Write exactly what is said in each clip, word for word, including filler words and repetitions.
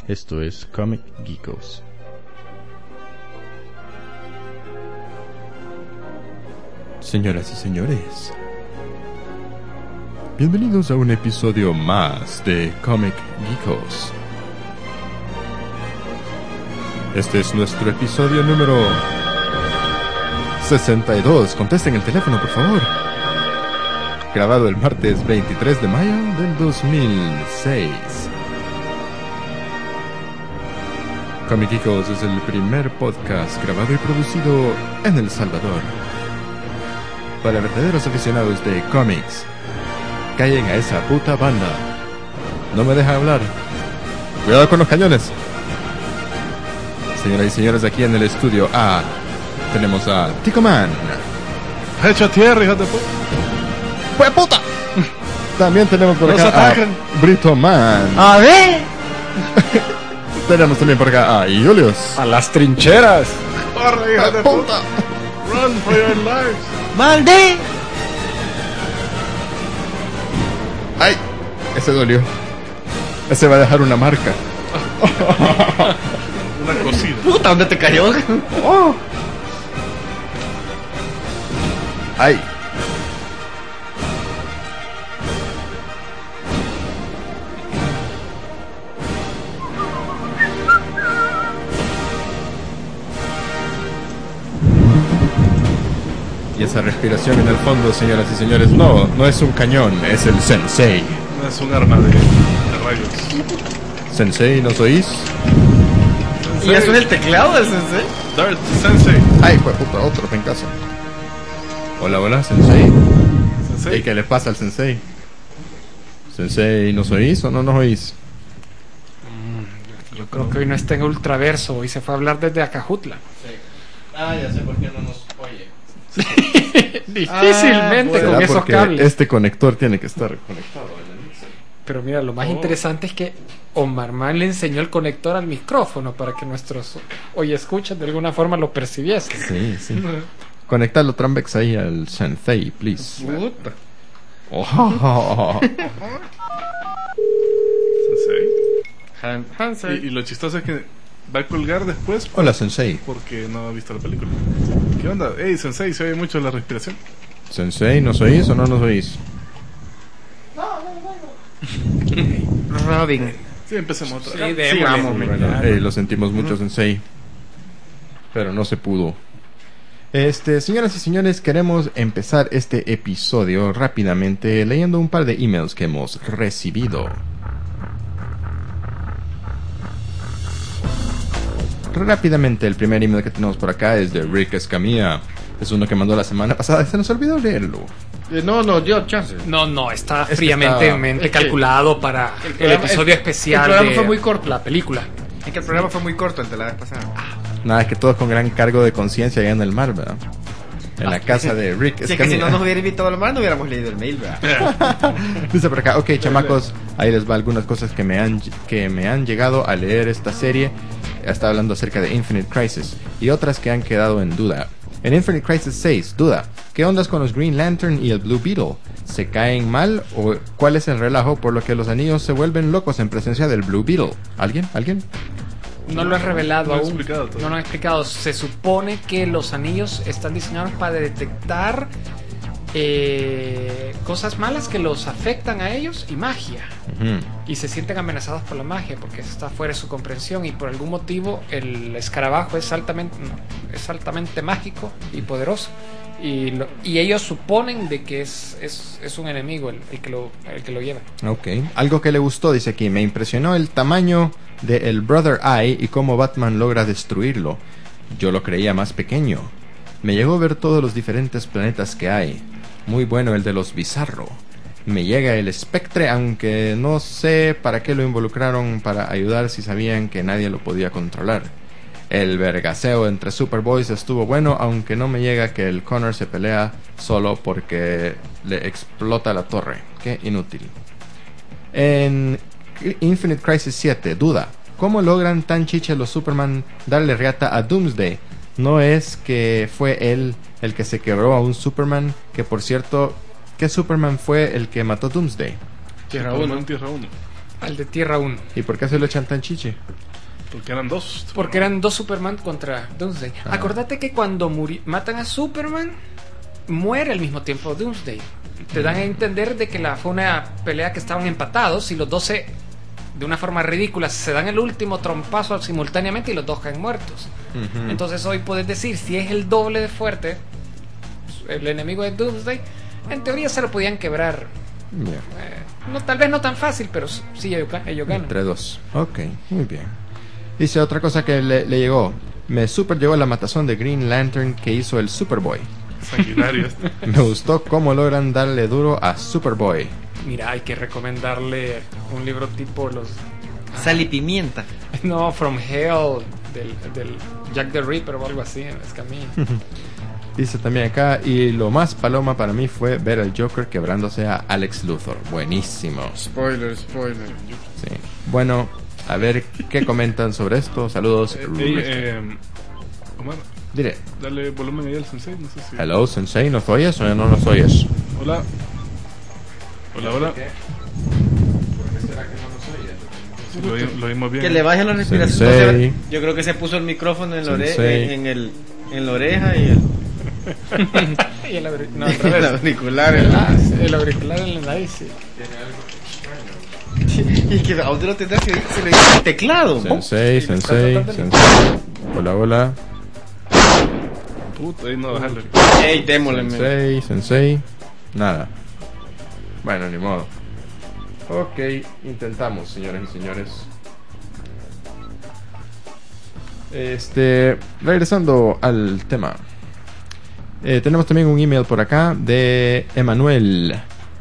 Esto es Comic Geekos. Señoras y señores, bienvenidos a un episodio más de Comic Geekos. Este es nuestro episodio número sesenta y dos. Contesten el teléfono, por favor. Grabado el martes veintitrés de mayo del dos mil seis. Comic Geekos es el primer podcast grabado y producido en El Salvador para verdaderos aficionados de cómics. Callen a esa puta banda. No me deja hablar. Cuidado con los cañones. Señoras y señores, aquí en el estudio A tenemos a Tico Man. Hecho tierra, hijo de puta. ¡Pues puta! También tenemos por Nos acá atacan. a Brito Man. A ver, Tenemos también por acá a Julius. a las trincheras. Corre, hijo de puta. Run for your lives. ¡Maldé! ¡Ay! Ese dolió. Ese va a dejar una marca. Una cosita. Puta, ¿dónde te cayó? ¡Oh! ¡Ay! Y esa respiración en el fondo, señoras y señores, no, no es un cañón, es el Sensei. No es un arma de, de rayos. Sensei, ¿nos oís? ¿Y eso es el teclado del sensei? Darth Sensei. Ay, pues puta, otro en casa. Hola, hola, Sensei. Sensei. ¿Y qué le pasa al Sensei? Sensei, ¿nos oís o no nos oís? Yo creo que hoy no está en Ultraverso, hoy se fue a hablar desde Acajutla. Ah, ya sé por qué no nos oye. Difícilmente con esos porque cables. este conector tiene que estar conectado en el mixer. Pero mira, lo más Oh. interesante es que Omar Man le enseñó el conector al micrófono para que nuestros hoy escuchas de alguna forma lo percibiesen. Sí, sí. Conectarlo Trambex ahí al Sensei, please. Puta. Oh. Sensei. Han- Y, Hansel. y lo chistoso es que va a colgar después Hola, Sensei. porque no ha visto la película. ¿Qué onda? Ey, Sensei, se oye mucho la respiración. Sensei, ¿nos oís o no nos oís? Robin. Sí, empecemos otra Sí, vez. démosle. vamos, Ya. Eh, lo sentimos mucho, Sensei. Pero no se pudo. Este, señoras y señores, queremos empezar este episodio rápidamente leyendo un par de emails que hemos recibido. Rápidamente, el primer email que tenemos por acá es de Rick Escamilla. Es uno que mandó la semana pasada y se nos olvidó leerlo. Eh, No, no, yo, chance. No, no, está que fríamente está- mente es que calculado para el, programa- episodio el- especial el programa de fue muy corto. la película. Es que el programa fue muy corto el de la vez pasada. Nada, es que todos con gran cargo de conciencia allá en el mar, ¿verdad? En la casa de Rick Si es que si Escamilla. no nos hubiera invitado al mar, no hubiéramos leído el mail, ¿verdad? Dice por acá, ok, chamacos, ahí les va algunas cosas que me han que me han llegado a leer esta serie. Está hablando acerca de Infinite Crisis y otras que han quedado en duda. En Infinite Crisis seis, duda, ¿qué ondas con los Green Lantern y el Blue Beetle? ¿Se caen mal o cuál es el relajo por lo que los anillos se vuelven locos en presencia del Blue Beetle? ¿Alguien? ¿Alguien? No lo he revelado No he aún. explicado todo. No lo he explicado. Se supone que los anillos están diseñados para detectar eh, cosas malas que los afectan a ellos y magia. Ujú. Y se sienten amenazados por la magia porque está fuera de su comprensión y por algún motivo el escarabajo es altamente, no, es altamente mágico y poderoso. Y, lo- y ellos suponen de que es, es, es un enemigo el, el que lo, el que lo lleva. Ok. Algo que le gustó, dice aquí, me impresionó el tamaño del Brother Eye y cómo Batman logra destruirlo. Yo lo creía más pequeño. Me llegó a ver todos los diferentes planetas que hay. Muy bueno el de los Bizarro. Me llega el Spectre, aunque no sé para qué lo involucraron para ayudar si sabían que nadie lo podía controlar. El vergaseo entre Superboys estuvo bueno, aunque no me llega que el Connor se pelea solo porque le explota la torre. Qué inútil. En Infinite Crisis siete, duda. ¿Cómo logran tan chiche los Superman darle riata a Doomsday? No es que fue él el que se quebró a un Superman, que por cierto, ¿qué Superman fue el que mató Doomsday? Tierra Superman uno. Tierra uno. Al de Tierra uno. ¿Y por qué se lo echan tan chiche? Porque eran dos. Porque eran dos Superman contra Doomsday. Ah. Acordate que cuando muri- matan a Superman, muere al mismo tiempo Doomsday. Te dan a entender de que la, fue una pelea que estaban empatados y los dos se, de una forma ridícula, se dan el último trompazo simultáneamente y los dos caen muertos. Ujú. Entonces hoy puedes decir, si es el doble de fuerte, el enemigo de Doomsday, en teoría se lo podían quebrar. Bien. Eh, no, tal vez no tan fácil, pero sí ellos, ellos ganan. Entre dos. Ok, muy bien. Dice otra cosa que le, le llegó. Me super llegó la matazón de Green Lantern que hizo el Superboy. Sanguinario este. Me gustó cómo logran darle duro a Superboy. Mira, hay que recomendarle un libro tipo los... Sal y pimienta. No, From Hell, del, del Jack the Ripper o algo así, es que a mí... Dice también acá, y lo más paloma para mí fue ver al Joker quebrándose a Alex Luthor. Buenísimo. Spoiler, spoiler. Sí. Bueno, a ver qué comentan sobre esto. Saludos. Eh, ey, eh, Omar, Diré. dale volumen ahí al sensei. No sé si. Hello, Sensei, ¿nos oyes o no nos oyes? Hola. Hola, hola. Sí, lo, oí- lo oímos bien. Que le baje la respiración. Sensei. Entonces, yo creo que se puso el micrófono en la, ore- Sensei. en, en el, en la oreja y el, y el, auric- no, al el revés. auricular. en la- Ah, sí, el auricular en la nariz, sí. Y que a otro tendrá que se le dice el teclado. Sensei, Y le está Sensei, tratando de- Sensei. Hola, hola. Puta, ahí no bajarle. Ey, démosle. men. Sensei, Sensei. Nada. Bueno, ni modo. Ok, intentamos, señoras y señores. Este, regresando al tema. Eh, tenemos también un email por acá de Emanuel.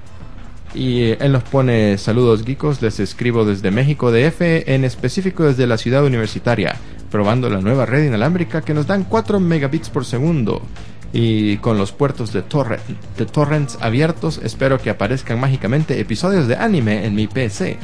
Y él nos pone: saludos geekos, les escribo desde México D F, en específico desde la ciudad universitaria, probando la nueva red inalámbrica que nos dan cuatro megabits por segundo. Y con los puertos de, torre- de torrents abiertos, espero que aparezcan mágicamente episodios de anime en mi P C.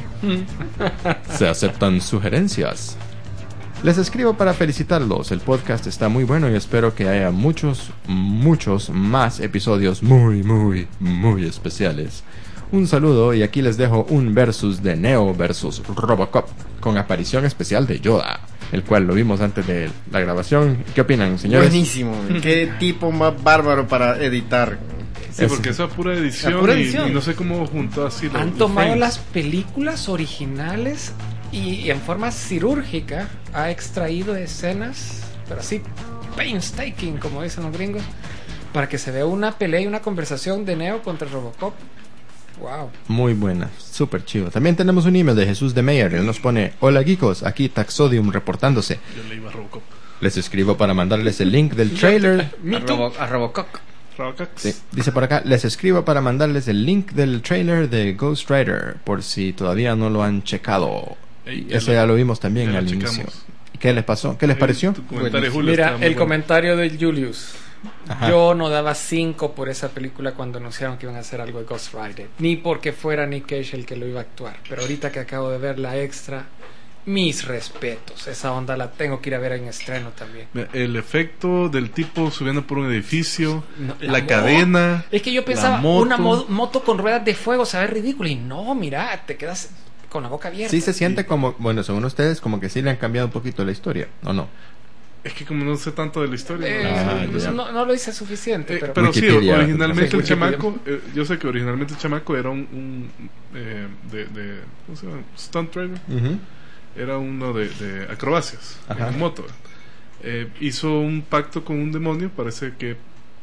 Se aceptan sugerencias. Les escribo para felicitarlos, el podcast está muy bueno y espero que haya muchos, muchos más episodios muy, muy, muy especiales. Un saludo y aquí les dejo un versus de Neo versus Robocop, con aparición especial de Yoda, el cual lo vimos antes de la grabación. ¿Qué opinan, señores? Buenísimo. men. Qué tipo más bárbaro para editar. Sí, Es- porque eso es pura edición, La pura y- edición. Y, no sé cómo juntó así los, Han los tomado frames. las películas originales y, y en forma cirúrgica ha extraído escenas, pero así painstaking, como dicen los gringos, para que se vea una pelea y una conversación de Neo contra Robocop. Wow. Muy buena, súper chido. También tenemos un email de Jesús de Meyer. Él nos pone: hola geekos, aquí Taxodium reportándose. Yo le iba a Robocop. Les escribo para mandarles el link del trailer. A, Robo, a Robocop. Robocox. Sí, dice por acá: les escribo para mandarles el link del trailer de Ghost Rider, por si todavía no lo han checado. Ey, Y ya ese lo- ya lo vimos también ya al lo inicio. checamos. ¿Y qué les pasó? ¿Qué les Ey, pareció? tu comentario, Buenísimo. Julio, Mira, estaba muy el bueno. comentario de Julius. Ajá. Yo no daba cinco por esa película cuando anunciaron que iban a hacer algo de Ghost Rider. Ni porque fuera Nick Cage el que lo iba a actuar. Pero ahorita que acabo de ver la extra, mis respetos. Esa onda la tengo que ir a ver en estreno también. Mira, el efecto del tipo subiendo por un edificio, No, la, mo- cadena. Es que yo pensaba, la moto. una mo- moto con ruedas de fuego se ve ridículo. Y no, mira, te quedas con la boca abierta. Sí se siente como, bueno, según ustedes, como que sí le han cambiado un poquito la historia, ¿o no? Es que como no sé tanto de la historia. Eh, no, Ah, no sé. ya. no, no lo hice suficiente, Eh, pero, pero sí, Wikipedia. originalmente Sí, el Wikipedia. chamaco, eh, yo sé que originalmente el chamaco era un, un, eh, de, de, ¿cómo se llama? Stunt driver, Ujú. era uno de, de acrobacias Ajá. en moto. Eh, hizo un pacto con un demonio, parece que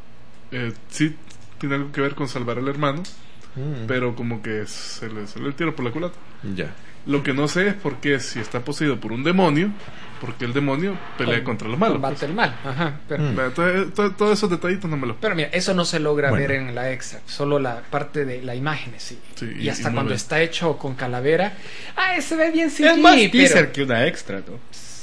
eh, sí tiene algo que ver con salvar al hermano, Mm. pero como que se le salió el tiro por la culata. Ya. Lo que no sé es por qué, si está poseído por un demonio, porque el demonio pelea Con- contra los malos. combate pues. el mal. Ajá, pero, Mm. Entonces, to- todos esos detallitos no me los. pero mira, eso no se logra Bueno. ver en la extra, solo la parte de la imagen, sí. Sí, y y- hasta y muy cuando bien. está hecho con calavera, ah, se ve bien C G, Es más pero- teaser que una extra, ¿no?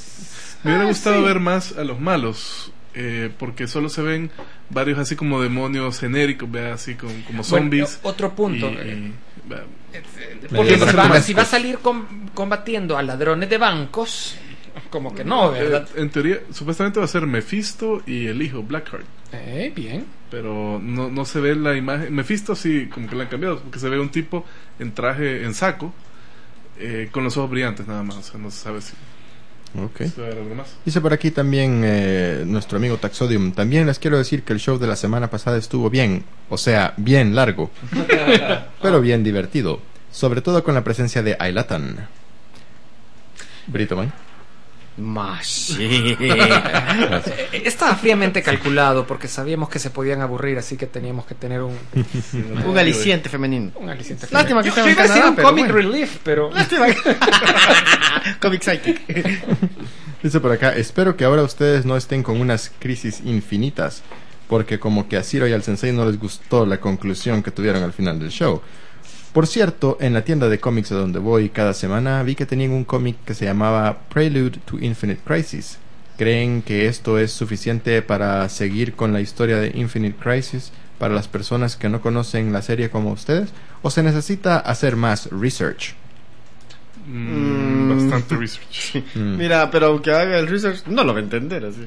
Me hubiera Ah, gustado sí. ver más a los malos, eh, porque solo se ven varios así como demonios genéricos, vea, así como, como Bueno, zombies. otro punto. y- eh, y, vea, eh, Me porque dio si más va, cosas. si va a salir com- combatiendo a ladrones de bancos, como que no, ¿verdad? eh, en teoría, supuestamente va a ser Mephisto y el hijo, Blackheart. Eh, bien. Pero no, no se ve la imagen. Mephisto sí, como que la han cambiado, porque se ve un tipo en traje, en saco, eh, con los ojos brillantes nada más, o sea, no se sabe si Ok. se va a ver algo más. Dice por aquí también eh, nuestro amigo Taxodium. También les quiero decir que el show de la semana pasada estuvo bien, o sea, bien largo, pero bien divertido. Sobre todo con la presencia de Ailatan. Brito Man. Más. Estaba fríamente calculado porque sabíamos que se podían aburrir, así que teníamos que tener un, Un aliciente femenino. un aliciente. Lástima que Yo- estaba yo en iba a decir Canadá, un pero comic bueno. relief, pero Lástima. Comic Psychic. Dice por acá, espero que ahora ustedes no estén con unas crisis infinitas, porque como que a Ciro y al Sensei no les gustó la conclusión que tuvieron al final del show. Por cierto, en la tienda de cómics a donde voy cada semana vi que tenían un cómic que se llamaba Prelude to Infinite Crisis. ¿Creen que esto es suficiente para seguir con la historia de Infinite Crisis para las personas que no conocen la serie como ustedes? ¿O se necesita hacer más research? Mm, Mm. Bastante research. Mm. Mira, pero aunque haga el research, no lo va a entender así.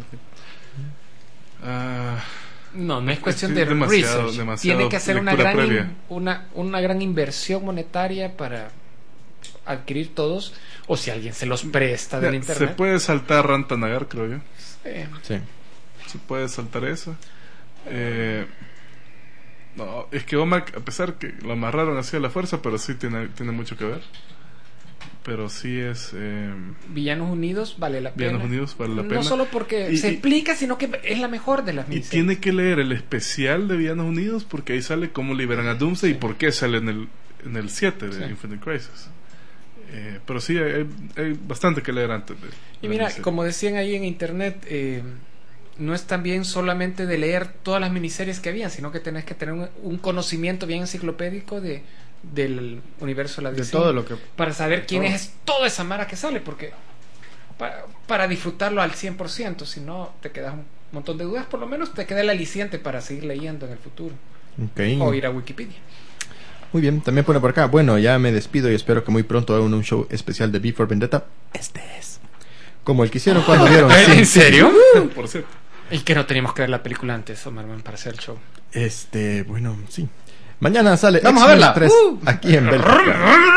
Ah, no, no es cuestión Sí, de demasiado- research. demasiado Tiene que hacer una lectura gran, previa. in- una, una gran inversión monetaria para adquirir todos, o si alguien se los presta del se internet. puede saltar Rantanagar, creo yo. Eh, Sí. Se puede saltar eso. Eh, no, es que Omak, a pesar que lo amarraron así a la fuerza, pero sí tiene, tiene mucho que ver. Pero sí es... Eh, Villanos Unidos vale la pena. Villanos Unidos vale la no pena. solo porque Y- se y- explica, sino que es la mejor de las y miniseries. tiene que leer el especial de Villanos Unidos porque ahí sale cómo liberan a Doomsday y por qué sale en el en el siete de Sí. Infinite Crisis. Eh, pero sí, hay, hay bastante que leer antes de... Y de mira, la serie. como decían ahí en internet, eh, no es también solamente de leer todas las miniseries que habían, sino que tenés que tener un, un conocimiento bien enciclopédico de del universo de la De D C, todo lo que... para saber quién todo. es toda esa mara que sale, porque para, para disfrutarlo al cien por ciento, si no te quedas un montón de dudas, por lo menos te queda el aliciente para seguir leyendo en el futuro, Ok. o ir a Wikipedia. Muy bien, también pone por acá. Bueno, ya me despido y espero que muy pronto hagan un show especial de V for Vendetta. Este es. Como el que hicieron cuando vieron. ¿En serio? Por cierto. Y que no teníamos que ver la película antes, Omarman, para hacer el show. Este, bueno, sí. Mañana sale Vamos a X-Men verla. tres Uh. aquí en Bélgica.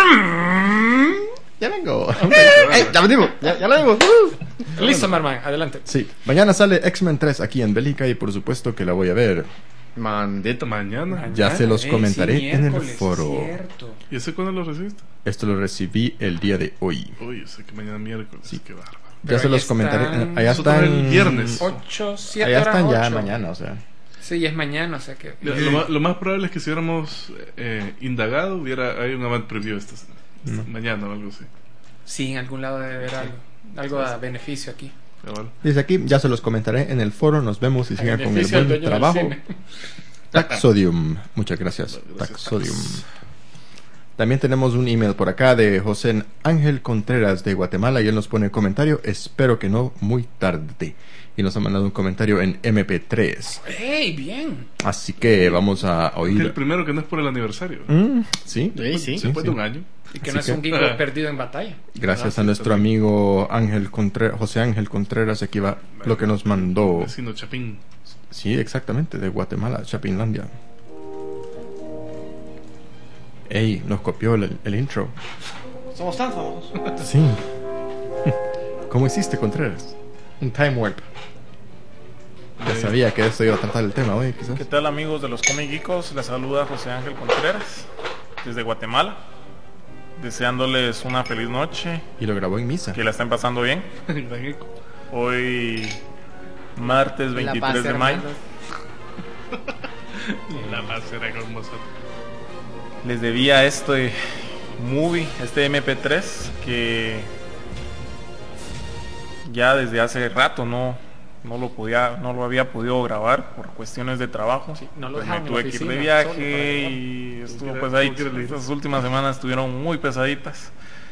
Ya vengo. ¡Ey! Ya venimos, ya, ya lo vimos. Uh. Listo, Omarman, adelante. Sí, mañana sale X-Men tres aquí en Bélgica y por supuesto que la voy a ver. Mandito. Mañana. Ya se los Eh, comentaré sí, en el miércoles, foro. cierto. ¿Y ese cuándo lo recibiste? Esto lo recibí el día de hoy. Uy, yo sé que mañana miércoles. Sí. Qué bárbaro. Ya Pero se ahí los están- comentaré. Allá Nosotros están. el viernes. ocho, siete Allá horas, están ya ocho. mañana, o sea. Sí, es mañana, o sea que... Lo, lo más, lo más probable es que si hubiéramos eh, indagado, hubiera hay un avant preview esta No. mañana o algo así. Sí, en algún lado debe haber algo. Algo a beneficio aquí. Pero bueno. Dice aquí, ya se los comentaré en el foro. Nos vemos y sigan con el Beneficio al buen dueño del trabajo. cine. Taxodium. Muchas gracias. Gracias, Taxodium. Tax. También tenemos un email por acá de José Ángel Contreras de Guatemala y él nos pone comentario, espero que no muy tarde. Y nos ha mandado un comentario en eme pe tres. ¡Ey, bien! Así que vamos a Que el oír. primero que no es por el aniversario. Mm, sí, Sí, sí. Después sí. de un año. Y que Así no es que- un geek perdido en batalla. gracias Ah, a sí, nuestro también. amigo Ángel Contreras, José Ángel Contreras, aquí va lo que nos mandó. Vecino Chapín. Sí, exactamente, de Guatemala, Chapinlandia. Ey, nos copió el, el intro. Somos tan famosos. Sí. ¿Cómo hiciste, Contreras? Un time warp. Ya Eh, sabía que esto iba a tratar el tema hoy, quizás. ¿Qué tal, amigos de los Comic Geekos? Les saluda José Ángel Contreras desde Guatemala, deseándoles una feliz noche, Y lo grabó en misa. que la estén pasando bien. Gran eco. Hoy, martes veintitrés de mayo, La más era hermosa. les debía este movie, este eme pe tres, que ya desde hace rato no, no lo podía, no lo había podido grabar por cuestiones de trabajo. Sí, no lo Pues me dejaban en tuve la que ir de oficina, solo para viaje grabar. y estuvo Tuvo pues que- ahí. tuvo que ir al- Estas últimas semanas estuvieron muy pesaditas.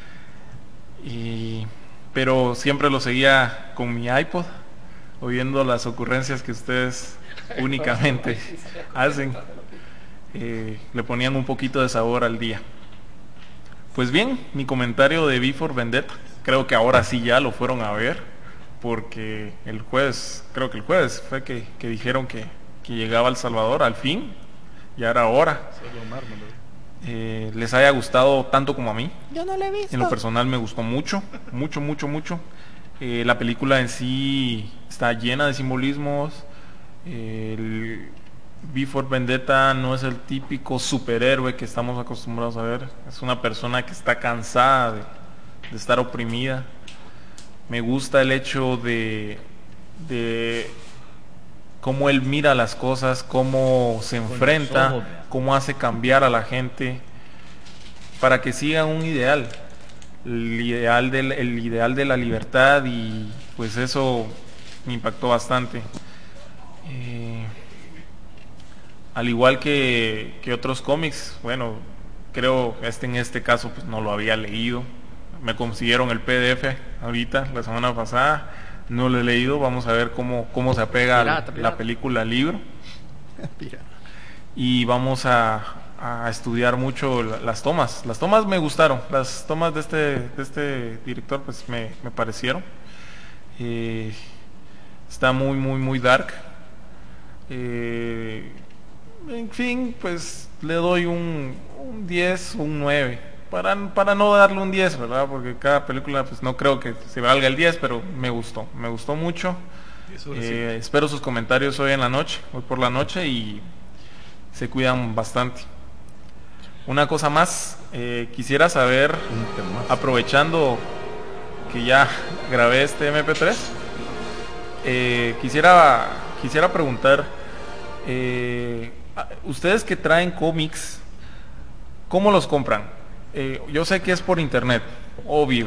Y pero siempre lo seguía con mi iPod, oyendo las ocurrencias que ustedes únicamente hacen. Eh, le ponían un poquito de sabor al día. Pues bien, mi comentario de V for Vendetta, creo que ahora sí ya lo fueron a ver, porque el jueves, creo que el jueves fue que, que dijeron que, que llegaba a El Salvador, al fin, ya era hora. Solo mármol. eh, les haya gustado tanto como a mí. Yo no lo he visto. En lo personal me gustó mucho, mucho, mucho, mucho. Eh, la película en sí está llena de simbolismos. Eh, el V for Vendetta no es el típico superhéroe que estamos acostumbrados a ver. Es una persona que está cansada de, de estar oprimida. Me gusta el hecho de, de cómo él mira las cosas, cómo se enfrenta, cómo hace cambiar a la gente para que sigan un ideal, el ideal del, el ideal de la libertad, y pues eso me impactó bastante. Eh, al igual que, que otros cómics, bueno, creo este en este caso pues no lo había leído. Me consiguieron el P D F ahorita, la semana pasada, no lo he leído. Vamos a ver cómo, cómo se apega pirata, pirata. la película al libro. Y vamos a, a estudiar mucho las tomas. Las tomas me gustaron, las tomas de este, de este director pues me, me parecieron. Eh, está muy, muy, muy dark. Eh, en fin, pues le doy un, un diez, un nueve. Para, para no darle un diez, ¿verdad? Porque cada película, pues no creo que se valga el diez, pero me gustó, me gustó mucho. Eh, espero sus comentarios hoy en la noche, hoy por la noche, y se cuidan bastante. Una cosa más, eh, quisiera saber, aprovechando que ya grabé este eme pe tres, eh, quisiera, quisiera preguntar, eh, ustedes que traen cómics, ¿cómo los compran? Eh, yo sé que es por internet, obvio,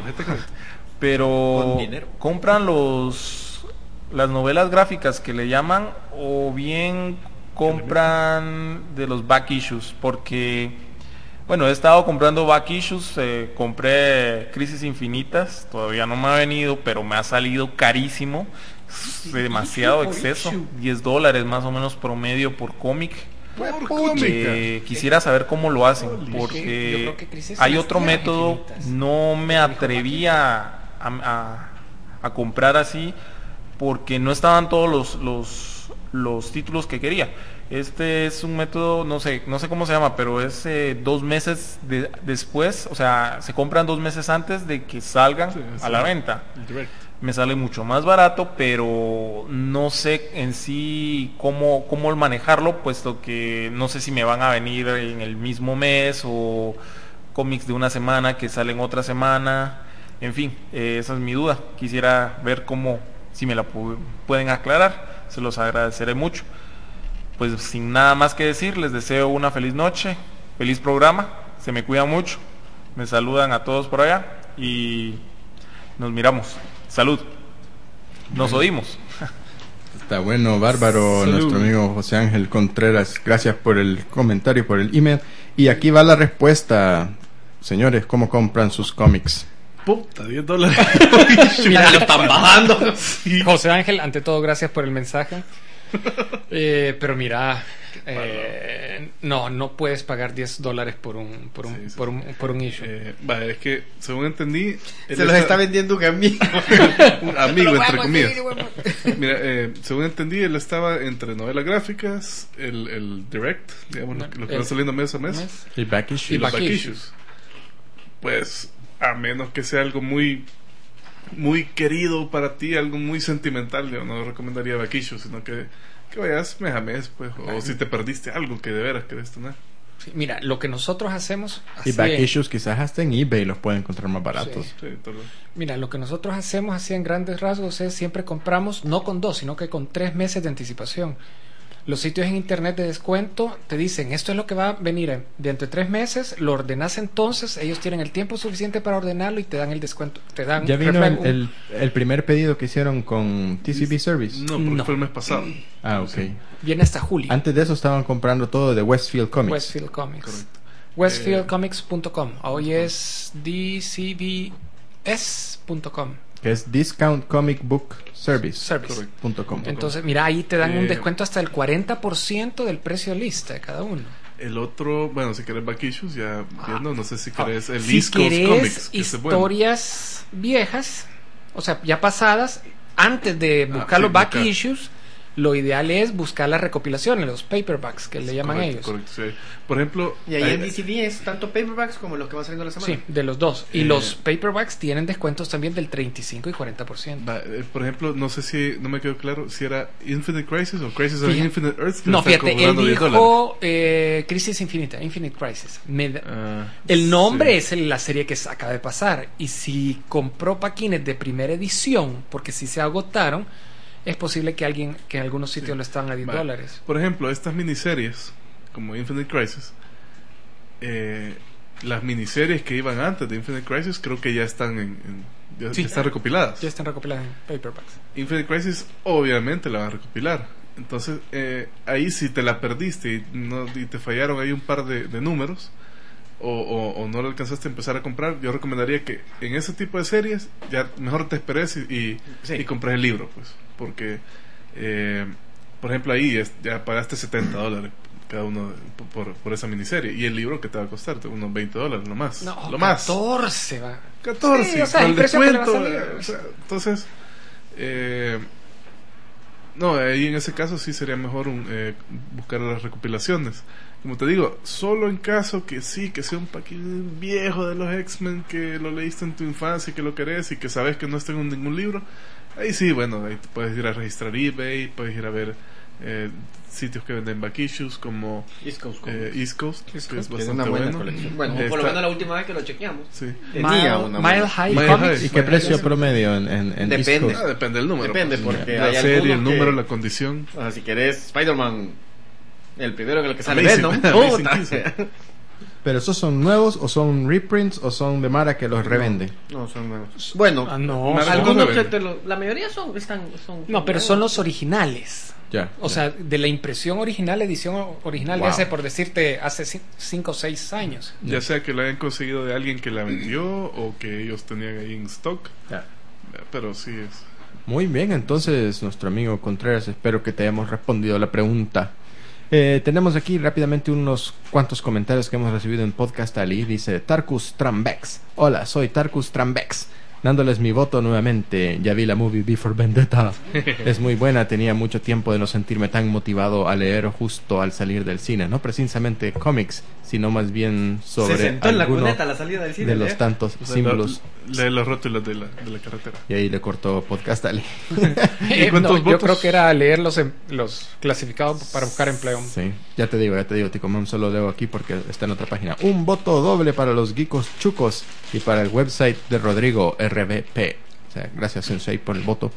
pero compran los las novelas gráficas que le llaman, o bien compran de los back issues, porque bueno, he estado comprando back issues. Eh, compré Crisis Infinitas, todavía no me ha venido, pero me ha salido carísimo, demasiado exceso, diez dólares más o menos promedio por cómic. Eh, quisiera saber cómo lo hacen, porque hay otro método. No me atrevía a, a, a comprar así porque no estaban todos los, los, los títulos que quería. Este es un método, no sé, no sé cómo se llama, pero es eh, dos meses de, después, o sea, se compran dos meses antes de que salgan sí, a la venta. Me sale mucho más barato, pero no sé en sí cómo, cómo manejarlo, puesto que no sé si me van a venir en el mismo mes, o cómics de una semana que salen otra semana. En fin, eh, esa es mi duda. Quisiera ver cómo, si me la pu- pueden aclarar, se los agradeceré mucho. Pues sin nada más que decir, les deseo una feliz noche, feliz programa, se me cuidan mucho, me saludan a todos por allá y nos miramos. Salud. Nos bueno. Oímos. Está bueno, bárbaro. Salud. Nuestro amigo José Ángel Contreras, gracias por el comentario, por el email. Y aquí va la respuesta. Señores, ¿cómo compran sus cómics? Puta, diez dólares. Mira, lo están bajando. Sí. José Ángel, ante todo, gracias por el mensaje. Eh, pero mira, eh, no, no puedes pagar diez dólares por un por un, sí, sí, por un, por un issue. Eh, vale, es que según entendí, se los está... está vendiendo un amigo. Un amigo, entre comillas. Mira, eh, según entendí, él estaba entre novelas gráficas, el, el direct, digamos, no, lo que el, va saliendo mes a mes, mes. y back issues. Y los back issues. Pues, a menos que sea algo muy muy querido para ti, algo muy sentimental, yo no recomendaría back issues, sino que, que vayas mes a mes, pues, o si te perdiste algo que de veras querés tener. Sí, mira, lo que nosotros hacemos y back en... issues quizás hasta en eBay los pueden encontrar más baratos. Sí. Sí, mira, lo que nosotros hacemos así en grandes rasgos es siempre compramos no con dos, sino que con tres meses de anticipación. Los sitios en internet de descuento te dicen, esto es lo que va a venir dentro de tres meses, lo ordenas entonces, ellos tienen el tiempo suficiente para ordenarlo y te dan el descuento. Te dan ¿Ya vino el, el, el primer pedido que hicieron con T C B Service? No, porque no. fue el mes pasado. Ah, ok. Sí. Viene hasta julio. Antes de eso estaban comprando todo de Westfield Comics. Westfield Comics. Correcto. westfield comics punto com. Hoy es D C B S punto com. Que es Discount Comic Book Service. Service. .com. Entonces, mira, ahí te dan eh, un descuento hasta el cuarenta por ciento del precio lista de cada uno. El otro, bueno, si querés back issues, ya viendo, ah, no sé si querés el si East Coast Comics. Historias bueno. viejas, o sea, ya pasadas, antes de buscar ah, los sí, back buscar. issues, lo ideal es buscar las recopilaciones, los paperbacks que le llaman Correcto, ellos. correcto, sí. Por ejemplo, Y ahí hay- en D C D es tanto paperbacks como los que van saliendo la semana. Sí, de los dos. Y Eh, los paperbacks tienen descuentos también del treinta y cinco y cuarenta por ciento. va, eh, por ejemplo, no sé si, no me quedó claro si era Infinite Crisis o Crisis on Fíjate- Infinite Earths. que No, le están fíjate, él cobrando diez dólares. dijo eh, Crisis Infinita, Infinite Crisis. Me da- Ah, el nombre sí. es el- la serie que se acaba de pasar. Y si compró paquines de primera edición, porque si se agotaron, es posible que alguien que en algunos sitios Sí. lo estaban a diez Va, dólares. Por ejemplo, estas miniseries, como Infinite Crisis, eh, las miniseries que iban antes de Infinite Crisis, creo que ya están en, en- ya, Sí. ya están recopiladas. Ya están recopiladas en paperbacks. Infinite Crisis, obviamente la van a recopilar. Entonces, eh, ahí si te la perdiste y, no, y te fallaron ahí un par de, de números, o, o, o no lo alcanzaste a empezar a comprar, yo recomendaría que en ese tipo de series ya mejor te esperes y, y, Sí. y compres el libro, pues, porque eh, por ejemplo ahí es- ya pagaste setenta dólares cada uno por, por, por esa miniserie, y el libro que te va a costar unos veinte dólares, lo más, No, lo más catorce va. catorce, Sí, o sea, con el el precio que le va a descuento, salir. eh, o sea, entonces eh, no, ahí en ese caso sí sería mejor un, eh, buscar las recopilaciones. Como te digo, solo en caso que sí, que sea un paquín viejo de los X-Men, que lo leíste en tu infancia y que lo querés y que sabes que no está en ningún libro, ahí sí, bueno, ahí te puedes ir a registrar eBay, puedes ir a ver eh, sitios que venden back issues como East Coast eh, Comics. East Coast, que East es Coast, bastante tiene una buena bueno. colección. Bueno, por lo Está- menos la última vez que lo chequeamos. sí. Tenía Mile, una Mile buena- High Mile Comics. ¿Y qué precio Bueno, promedio en, en, en East Depende. Coast? Ah, depende del número. Depende, pues. porque la hay serie, el algunos que- número, la condición. O sea, si querés Spider-Man, el primero que lo que sale Amazing. Venom, Amazing puta. quince. ¿Pero esos son nuevos o son reprints o son de Mara que los revende? No, son nuevos. Bueno, Ah, no, Una- son- algunos son- se te lo- la mayoría son están son no, pero son los originales. Ya. O sea, de la impresión original, edición original Wow. de hace, por decirte, hace cinco o seis años. Ya sea que la hayan conseguido de alguien que la vendió o que ellos tenían ahí en stock. Ya. Pero sí es. Muy bien, entonces, nuestro amigo Contreras, espero que te hayamos respondido la pregunta. Eh, tenemos aquí rápidamente unos cuantos comentarios que hemos recibido en Podcast Ali. Dice Tarkus Trambex. Hola, soy Tarkus Trambex. Dándoles mi voto nuevamente. Ya vi la movie Before Vendetta. Es muy buena. Tenía mucho tiempo de no sentirme tan motivado a leer justo al salir del cine. No precisamente cómics, sino más bien sobre se sentó en la alguno cuneta a la salida del cine. de los ¿eh? tantos O sea, símbolos. lo- Lee los rótulos de la, de la carretera. Y ahí le cortó Podcast Ali. Eh, cuántos no, yo votos? creo que era leer los, em- los clasificados para buscar empleo. Sí, ya te digo, ya te digo, Ticomón, solo leo aquí porque está en otra página. Un voto doble para los geekos chucos y para el website de Rodrigo R B P. O sea, gracias Sensei por el voto.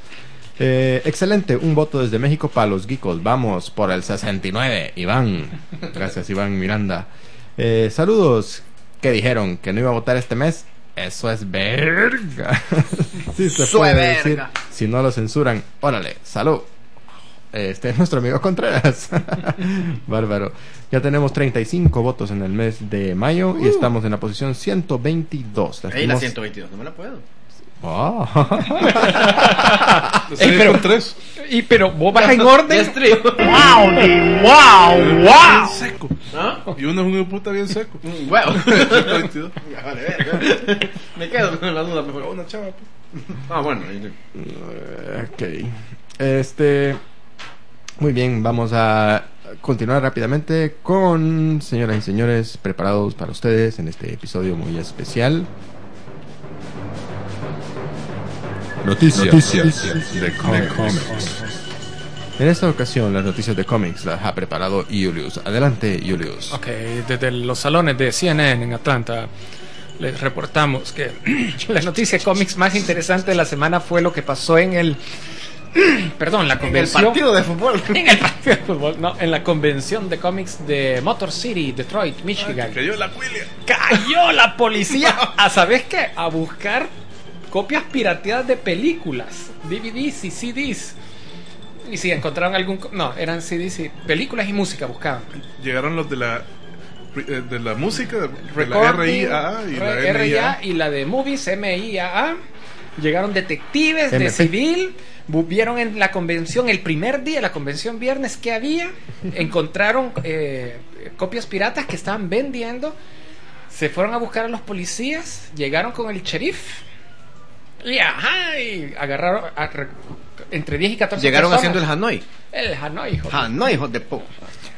Eh, excelente, un voto desde México para los geekos. Vamos por el sesenta y nueve, Iván. Gracias, Iván Miranda. Eh, saludos. ¿Qué dijeron? ¿Que no iba a votar este mes? Eso es verga. Sí, se Sue puede verga. decir. Si no lo censuran, órale, salud. Este es nuestro amigo Contreras. Bárbaro. Ya tenemos treinta y cinco votos en el mes de mayo y estamos en la posición ciento veintidós. Ahí la Lastimos- ciento veintidós, no me la puedo. Oh. Entonces, Ey, pero- con tres. Y pero vos vas en orden. Destribo. Bien seco. ¿Ah? Y uno es un hijo de puta bien seco. Mm, Huevo. ciento veintidós. Ya, vale, verga. Me quedo con la duda mejor. Una chava. pues. Ah, bueno. ahí- Ok. Este. Muy bien, vamos a continuar rápidamente con, señoras y señores, preparados para ustedes en este episodio muy especial. Noticias, de cómics. En esta ocasión, las noticias de cómics las ha preparado Julius. Adelante, Julius. Ok, desde los salones de C N N en Atlanta les reportamos que la noticia de cómics más interesante de la semana fue lo que pasó en el perdón, la En el convención partido de fútbol. en el partido de fútbol, no, en la convención de cómics de Motor City, Detroit, Michigan. Cayó la cuilia. Cayó la policía a, ¿sabes qué? A buscar copias pirateadas de películas, D V Ds y C Ds. Y si encontraron algún... co- No, eran C Ds y películas y música buscaban. Llegaron los de la eh, de la música, de la Recording, R I A A y la R- M I A. R I A y la de Movies, M I A A. Llegaron detectives de M P. civil, bu- vieron en la convención el primer día, la convención viernes que había, encontraron eh, copias piratas que estaban vendiendo, se fueron a buscar a los policías, llegaron con el sheriff y, ajá, y agarraron, a- re- entre diez y catorce Llegaron personas. haciendo el Hanoi. El Hanoi, hijo. Hanoi, hijo de po.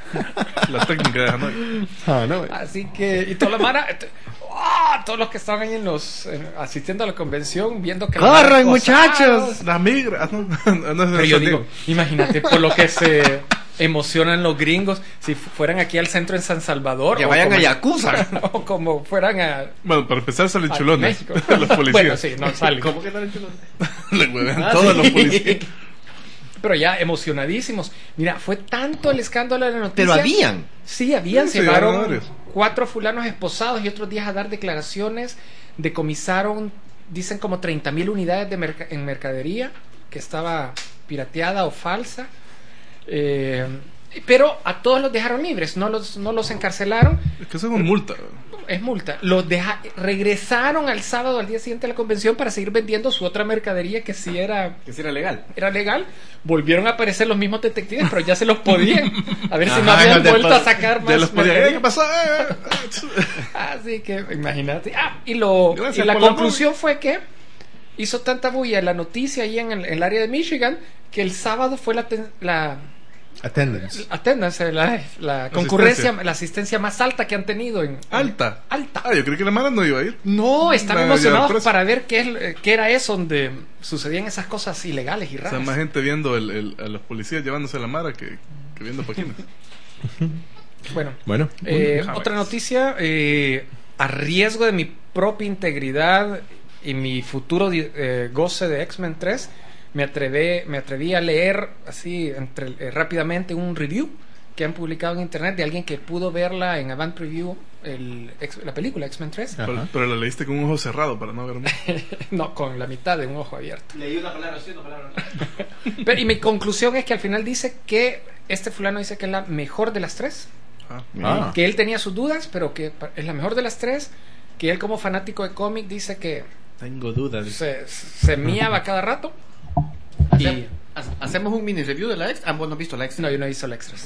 La técnica de Hanoi. Ah, no. Así que, y toda la mara, t- ¡ah! Todos los que estaban ahí en los, en- asistiendo a la convención, viendo que la mara ¡Corran, gozaba. muchachos! La migra. Ah, no, no, no, Pero yo no, digo, imagínate por lo que se emocionan los gringos si fueran aquí al centro en San Salvador. Que o vayan como- a Yakuza. O como fueran a, Bueno, para empezar salen a chulones. México. Los policías. Bueno, sí, no salen. ¿Cómo que salen chulos? Le huevean Ah, todos sí. los policías. Pero ya emocionadísimos. Mira, fue tanto el escándalo de la noticia. Pero habían. Sí, habían. Sí, Se sí, llevaron habían varios. cuatro fulanos esposados y otros días a dar declaraciones. Decomisaron, dicen, como treinta mil unidades de merca- en mercadería que estaba pirateada o falsa. Eh, pero a todos los dejaron libres, no los, no los encarcelaron. Es que eso es una multa. Es multa. Los deja, regresaron al sábado, al día siguiente de la convención, para seguir vendiendo su otra mercadería que sí era, Que si era legal. era legal. Volvieron a aparecer los mismos detectives, pero ya se los podían. A ver si no Ajá, habían de vuelto pas- a sacar más. Ya los podía. mercadería. ¿Eh, ¿Qué pasó? Eh, eh. Así que imagínate. Ah, y, lo, Gracias y la por la conclusión fue que hizo tanta bulla la noticia ahí en el, en el área de Michigan que el sábado fue la, ten- la Attendance. attendance, la, la concurrencia, la asistencia más alta que han tenido. En, Alta. Alta. Ah, yo creí que la mara no iba a ir. No, están La- emocionados ya, preso. para ver qué, es, qué era eso donde sucedían esas cosas ilegales y O raras. sea, más gente viendo el, el- a los policías llevándose la mara que, que viendo paquines. Bueno, Bueno, eh, Jamás. otra noticia, eh, a riesgo de mi propia integridad y mi futuro di- eh, goce de X-Men tres, me atrevé, me atreví a leer así entre, eh, rápidamente un review que han publicado en internet de alguien que pudo verla en Avant Preview, el, X- la película X-Men tres. Ajá. Pero, pero la leíste con un ojo cerrado para no ver mucho. No, con la mitad de un ojo abierto. Leí una palabra sí, una palabra no. Pero, y mi conclusión es que al final dice que este fulano dice que es la mejor de las tres. Ah. Ah. Que él tenía sus dudas, pero que pa- es la mejor de las tres. Que él, como fanático de cómic, dice que Tengo dudas. se, se miaba cada rato. Y, Hace- ha- Hacemos un mini review de la extra. Ah, vos no has visto la extra. no, yo no hizo el extras.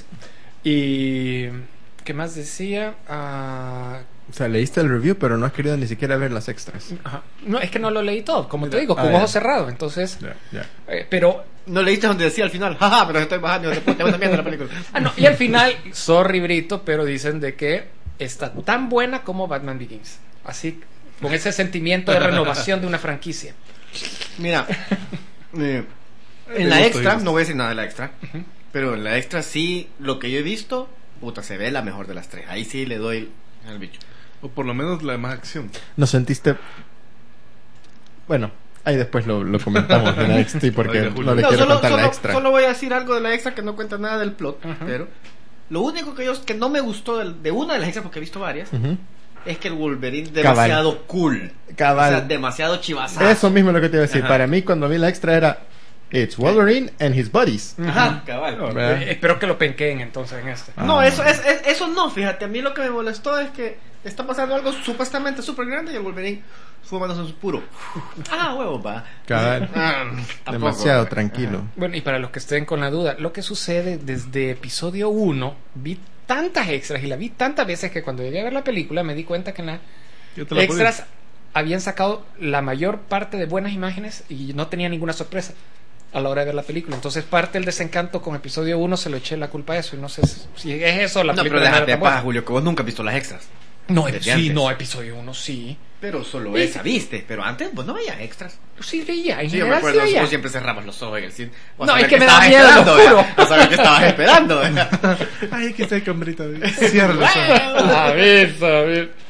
Y ¿qué más decía? Ah, O sea, leíste el review, pero no has querido ni siquiera ver las extras. ajá. No, es que no lo leí todo, como te Mira. digo, con Ah, ya. ojos cerrados. Entonces, Ya, ya. eh, pero No leíste donde decía al final, jaja, pero estoy bajando, después te vas viendo la película. ah, no, y al final, sorry Brito, pero dicen de que está tan buena como Batman Begins. Así, con ese sentimiento de renovación de una franquicia. Mira, eh, Eh, en la me gusta, extra, me gusta. no voy a decir nada de la extra, pero en la extra sí, lo que yo he visto, puta, se ve la mejor de las tres. Ahí sí le doy al bicho. O por lo menos la de más acción. ¿No sentiste...? Bueno, ahí después lo, lo comentamos en la X T porque Oiga, Julio. no le No, quiero solo, contar la solo- extra. solo voy a decir algo de la extra que no cuenta nada del plot, Ajá. pero lo único que yo que no me gustó del- de una de las extras, porque he visto varias, Ujú. es que el Wolverine Cabal. demasiado cool. Cabal. O sea, demasiado chivazazo. Eso mismo es lo que te iba a decir. Ajá. Para mí, cuando vi la extra era... It's Wolverine and his buddies. Ajá, cabal. ¿Verdad? Eh, espero que lo penqueen entonces en este. No, Ah. eso, es, es- eso no, fíjate, a mí lo que me molestó es que está pasando algo supuestamente súper grande y el Wolverine fumándose en su puro. Ah, huevo, va. Cabal. Ah, tampoco. Demasiado tranquilo. Bueno, y para los que estén con la duda, lo que sucede desde episodio uno, vi tantas extras y la vi tantas veces que cuando llegué a ver la película me di cuenta que en la Yo te la extras habían sacado la mayor parte de buenas imágenes y no tenía ninguna sorpresa a la hora de ver la película. Entonces parte del desencanto con episodio uno se lo eché la culpa a eso y no sé si es eso la No, pero película no era déjate de tan buena. paja, Julio, que vos nunca has visto las extras. No, Desde sí, antes. no, episodio uno sí. Pero solo Sí. esa viste, pero antes vos no veías extras. Sí veía, en Sí, yo me general acuerdo, sí veía. vos siempre cerramos los ojos en el cine. Vos No, a saber es que qué me da estabas miedo, lo esperando, juro. ¿eh? Vos sabés que estabas esperando, ¿eh? Ay, aquí está el cambrita. Cierra los ojos. A ver, a ver.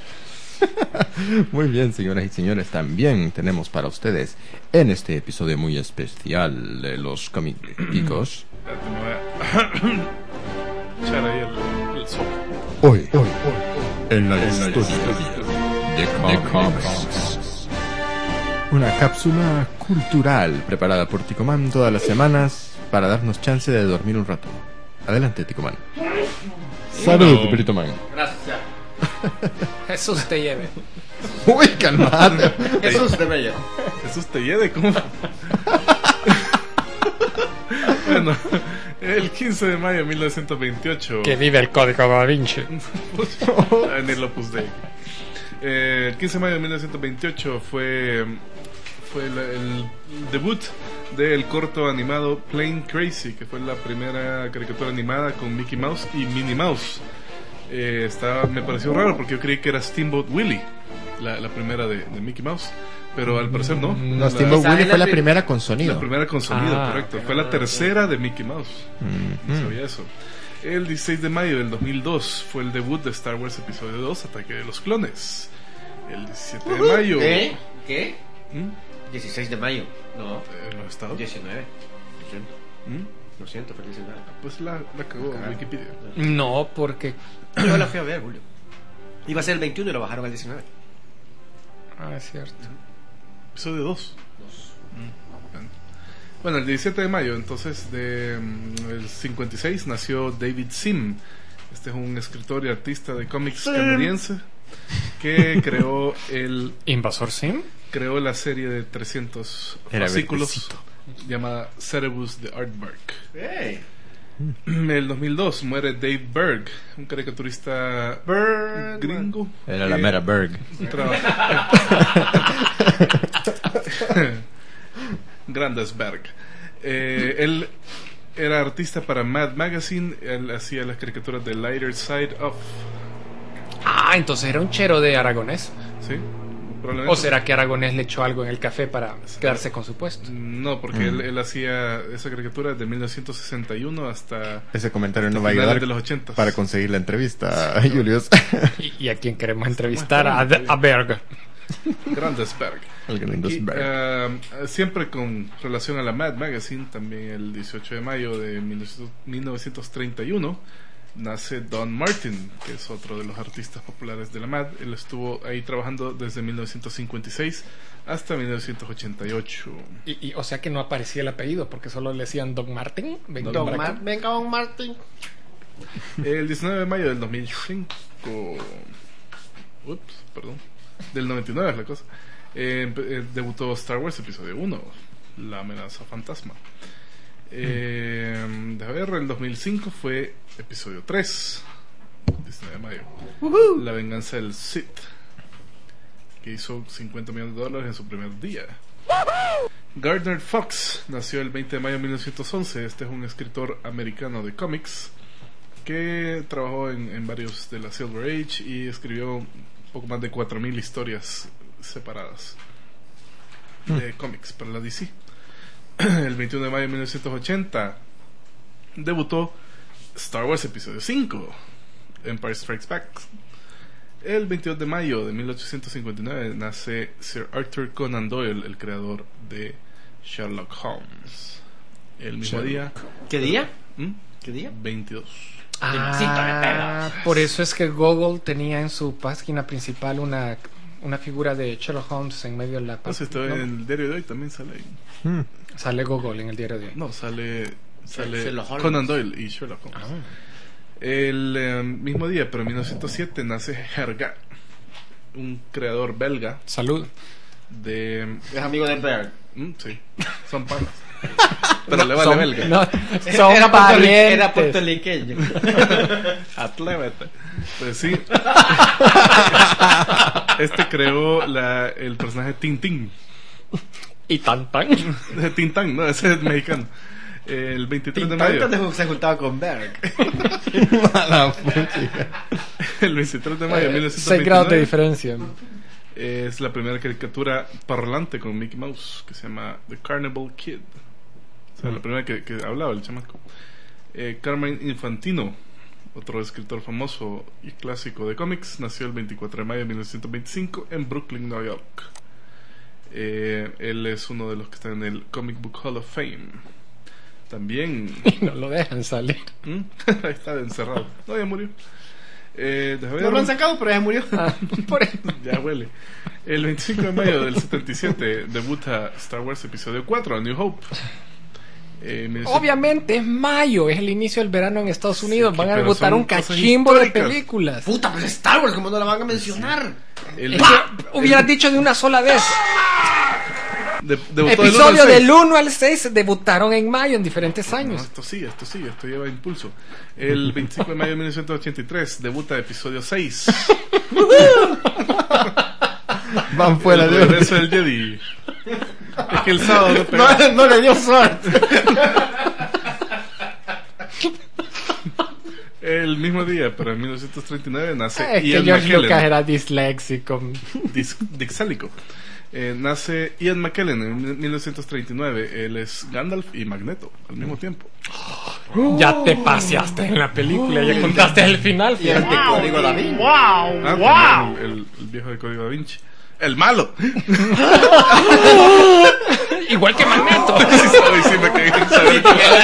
Muy bien, señoras y señores, también tenemos para ustedes en este episodio muy especial de los cómicos. Espérate, me voy a echar ahí el, el sol. Hoy, hoy, hoy, en la historia de Comics. Una cápsula cultural preparada por Ticomán todas las semanas para darnos chance de dormir un rato. Adelante, Ticomán. Salud, Uno. Britoman. Gracias, ya. Jesús te lleve. Uy, calmate. Jesús de Bella. Jesús te lleve, ¿cómo? Bueno, el quince de mayo de mil novecientos veintiocho. Que vive el código da Vinci. En el Opus Dei. Eh, el quince de mayo de mil novecientos veintiocho fue, fue el, el debut del corto animado Plain Crazy, que fue la primera caricatura animada con Mickey Mouse y Minnie Mouse. Eh, estaba, me pareció raro porque yo creí que era Steamboat Willie, la, la primera de, de Mickey Mouse, pero al parecer no. No, La- Steamboat esa Willie es fue la la pri- primera con sonido. La primera con sonido, Ah, correcto. Fue la tercera de Mickey Mouse. No Ujú. sabía eso. El dieciséis de mayo del dos mil dos fue el debut de Star Wars Episodio dos, Ataque de los Clones. El diecisiete de mayo... ¿Qué? ¿Qué? ¿Mm? dieciséis de mayo. No, En los estados. diecinueve. Lo siento. ¿Mm? Lo siento, fue el diecinueve. Pues la, la cagó Cagada. Wikipedia. No, porque. Yo la fui a ver, Julio. Iba a ser el veintiuno y lo bajaron al diecinueve. Ah, es cierto. Episodio dos. Mm. Bueno, el diecisiete de mayo, entonces, de mm, el cincuenta y seis, nació David Sim. Este es un escritor y artista de cómics canadiense que creó el ¿Invasor Sim? creó la serie de trescientos Era fascículos verdecito. llamada Cerebus the Aardvark. ¡Hey! En el dos mil dos muere Dave Berg, un caricaturista Bird. gringo. Era la que mera Berg. traba- Grandesberg. Eh, él era artista para Mad Magazine. Él hacía las caricaturas de Lighter Side Of. Ah, entonces era un chero de Aragonés. ¿Sí? Probablemente. ¿O será que Aragonés le echó algo en el café para quedarse con su puesto? No, porque Mm. él, él hacía esa caricatura desde mil novecientos sesenta y uno hasta Ese comentario no hasta va a finales ayudar de los ochentas. para conseguir la entrevista, Julius. ¿Y, y a quién queremos entrevistar? A, a Berg. Grandesberg. El Y, Grindosberg. eh, siempre con relación a la Mad Magazine, también el dieciocho de mayo de mil novecientos treinta y uno nace Don Martin, que es otro de los artistas populares de la Mad. Él estuvo ahí trabajando desde mil novecientos cincuenta y seis hasta mil novecientos ochenta y ocho. Y, y, o sea que no aparecía el apellido porque solo le decían Don Martin. Venga Don para acá. Mar- Venga, Don Martin. El diecinueve de mayo del dos mil cinco, ups, perdón, del noventa y nueve es la cosa, eh, empe- eh, debutó Star Wars Episodio uno, La amenaza fantasma. Eh, de ver, el dos mil cinco fue Episodio tres, diecinueve de mayo, La venganza del Sith, que hizo cincuenta millones de dólares en su primer día. Gardner Fox nació el veinte de mayo de mil novecientos once. Este es un escritor americano de cómics que trabajó en, en varios de la Silver Age y escribió un poco más de cuatro mil historias separadas de cómics para la D C. El veintiuno de mayo de mil novecientos ochenta debutó Star Wars Episodio cinco, Empire Strikes Back. El veintidós de mayo de mil ochocientos cincuenta y nueve nace Sir Arthur Conan Doyle, el creador de Sherlock Holmes. El mismo día, ¿Qué día? ¿Mm? ¿Qué día? veintidós. Ah, por eso es que Google tenía en su página principal una, una figura de Sherlock Holmes en medio de la Pues estoy ¿no? en el diario de hoy también sale ahí. Mm. Sale Google en el diario de hoy. No, sale, sale Sherlock Holmes. Conan Doyle y Sherlock Holmes. Ah. El eh, mismo día, pero en mil novecientos siete, nace Herga, un creador belga Salud. de... Es amigo de Berg. Mm, sí, son panas. Pero le vale Son- belga. no, son Era, puertorri- parientes. era puertorriqueño. Atlévete. Pues sí. Este creó la, el personaje Tintín. Y tan tan. De Tintán, no, ese es mexicano. El veintitrés de mayo. Tintán se juntaba con Berg. Mala puta. El veintitrés de mayo de mil novecientos seis grados de veintinueve diferencia. es la primera caricatura parlante con Mickey Mouse que se llama The Carnival Kid. O sea, la primera que, que hablaba el chamaco. Eh, Carmine Infantino, otro escritor famoso y clásico de cómics, nació el veinticuatro de mayo de mil novecientos veinticinco en Brooklyn, Nueva York. Eh, él es uno de los que están en el Comic Book Hall of Fame. También... Y no lo dejan salir. ¿Mm? Ahí está encerrado. No, ya murió. Eh, déjame No ver. lo han sacado, pero ya murió. Por eso. Ya huele. El veinticinco de mayo del setenta y siete debuta Star Wars Episodio cuatro, A New Hope. Eh, mil novecientos Obviamente es mayo, es el inicio del verano en Estados Unidos. Sí, Van a pero debutar son un cosas cachimbo de históricas. películas. Puta, pues Star Wars, ¿cómo no la van a mencionar? el- Es que hubieras dicho de una sola vez. de- debutó del uno al Episodio seis. del uno al seis debutaron en mayo en diferentes No, años. esto sigue, esto sigue, esto lleva impulso. El veinticinco de mayo de mil novecientos ochenta y tres debuta Episodio seis. Van fuera El de regreso del Jedi. Es que el sábado no pegó. No, no le dio suerte. El mismo día, pero en mil novecientos treinta y nueve, nace Es que Ian George McKellen. Lucas era disléxico. Dis- dixálico. Eh, nace Ian McKellen en mil novecientos treinta y nueve. Él es Gandalf y Magneto al mismo tiempo. Ya te paseaste en la película, ya contaste el final. Y el fíjate. de Código Da Vinci. Ah, también el, el- el viejo de Código Da Vinci. El malo. Igual que Magneto. Sí, sabe, sí me cagué en saber.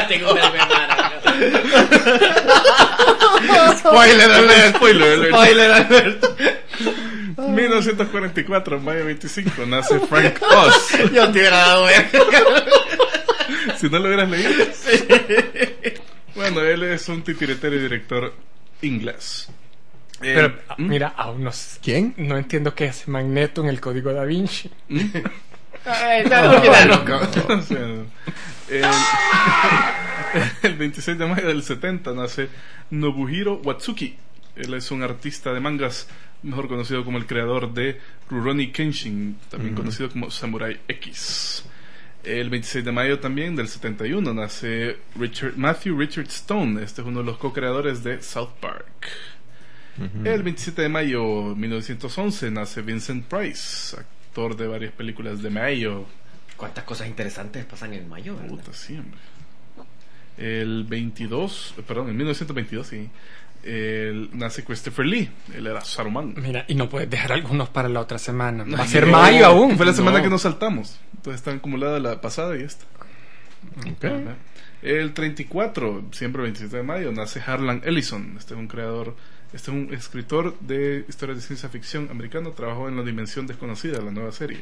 Spoiler alert. Spoiler alert. Spoiler alert. mil novecientos cuarenta y cuatro, mayo veinticinco, nace Frank Oz. Yo te hubiera dado verga. Si no lo hubieras leído. Bueno, él es un titiritero y director inglés. Eh, Pero, ¿Mm? mira, aún no, s- ¿Quién? no entiendo qué hace Magneto en el código Da Vinci. Ay, no, mira, loco. O sea, el, el veintiséis de mayo del setenta nace Nobuhiro Watsuki. Él es un artista de mangas, mejor conocido como el creador de Rurouni Kenshin, también conocido como Samurai X. El veintiséis de mayo también del setenta y uno nace Richard, Matthew Richard Stone. Este es uno de los co-creadores de South Park. El veintisiete de mayo de mil novecientos once nace Vincent Price, actor de varias películas de mayo. Cuántas cosas interesantes pasan en mayo, ¿verdad? Puta, sí, hombre. El veintidós, eh, perdón, en mil novecientos veintidós, sí, el- nace Christopher Lee. Él era Saruman. Mira, y no puedes dejar algunos para la otra semana. Va a Ay, ser no, mayo aún. Fue la semana No. que nos saltamos. Entonces está acumulada la pasada y esta. Ajá. El treinta y cuatro, siempre veintisiete de mayo, nace Harlan Ellison. Este es un creador, este es un escritor de historias de ciencia ficción americano. Trabajó en La Dimensión Desconocida, la nueva serie.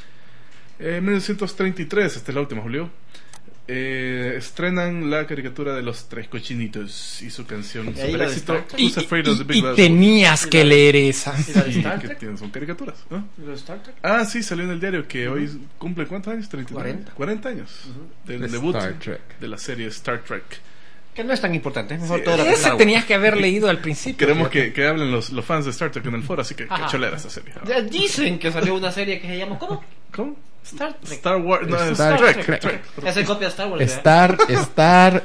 En mil novecientos treinta y tres, esta es la última, Julio. Eh, estrenan la caricatura de Los Tres Cochinitos y su canción ahí super la de éxito, Star Trek. Y, Who's Afraid of the y- Big y Bad tenías que leer esa. ¿Y la de Wolf? Star Sí, que Trek? tienen- son caricaturas, ¿no? ¿Y la de Star Trek? Ah, sí, salió en el diario que hoy cumple ¿cuántos años? treinta y nueve. cuarenta. cuarenta años del De debut Star Trek. de la serie Star Trek. Que no es tan importante, es mejor Sí, todo lo que Ese Star Wars. tenías que haber leído al principio. Queremos fíjate. que, que hablen los, los fans de Star Trek en el foro, así que, que Ajá. cholera esta serie. Ya dicen que salió una serie que se llama ¿cómo? ¿Cómo? Star Trek. Star Wars, no, es Star Trek. Trek. Trek. Es el copia de Star Wars. ¿verdad? Star, Star.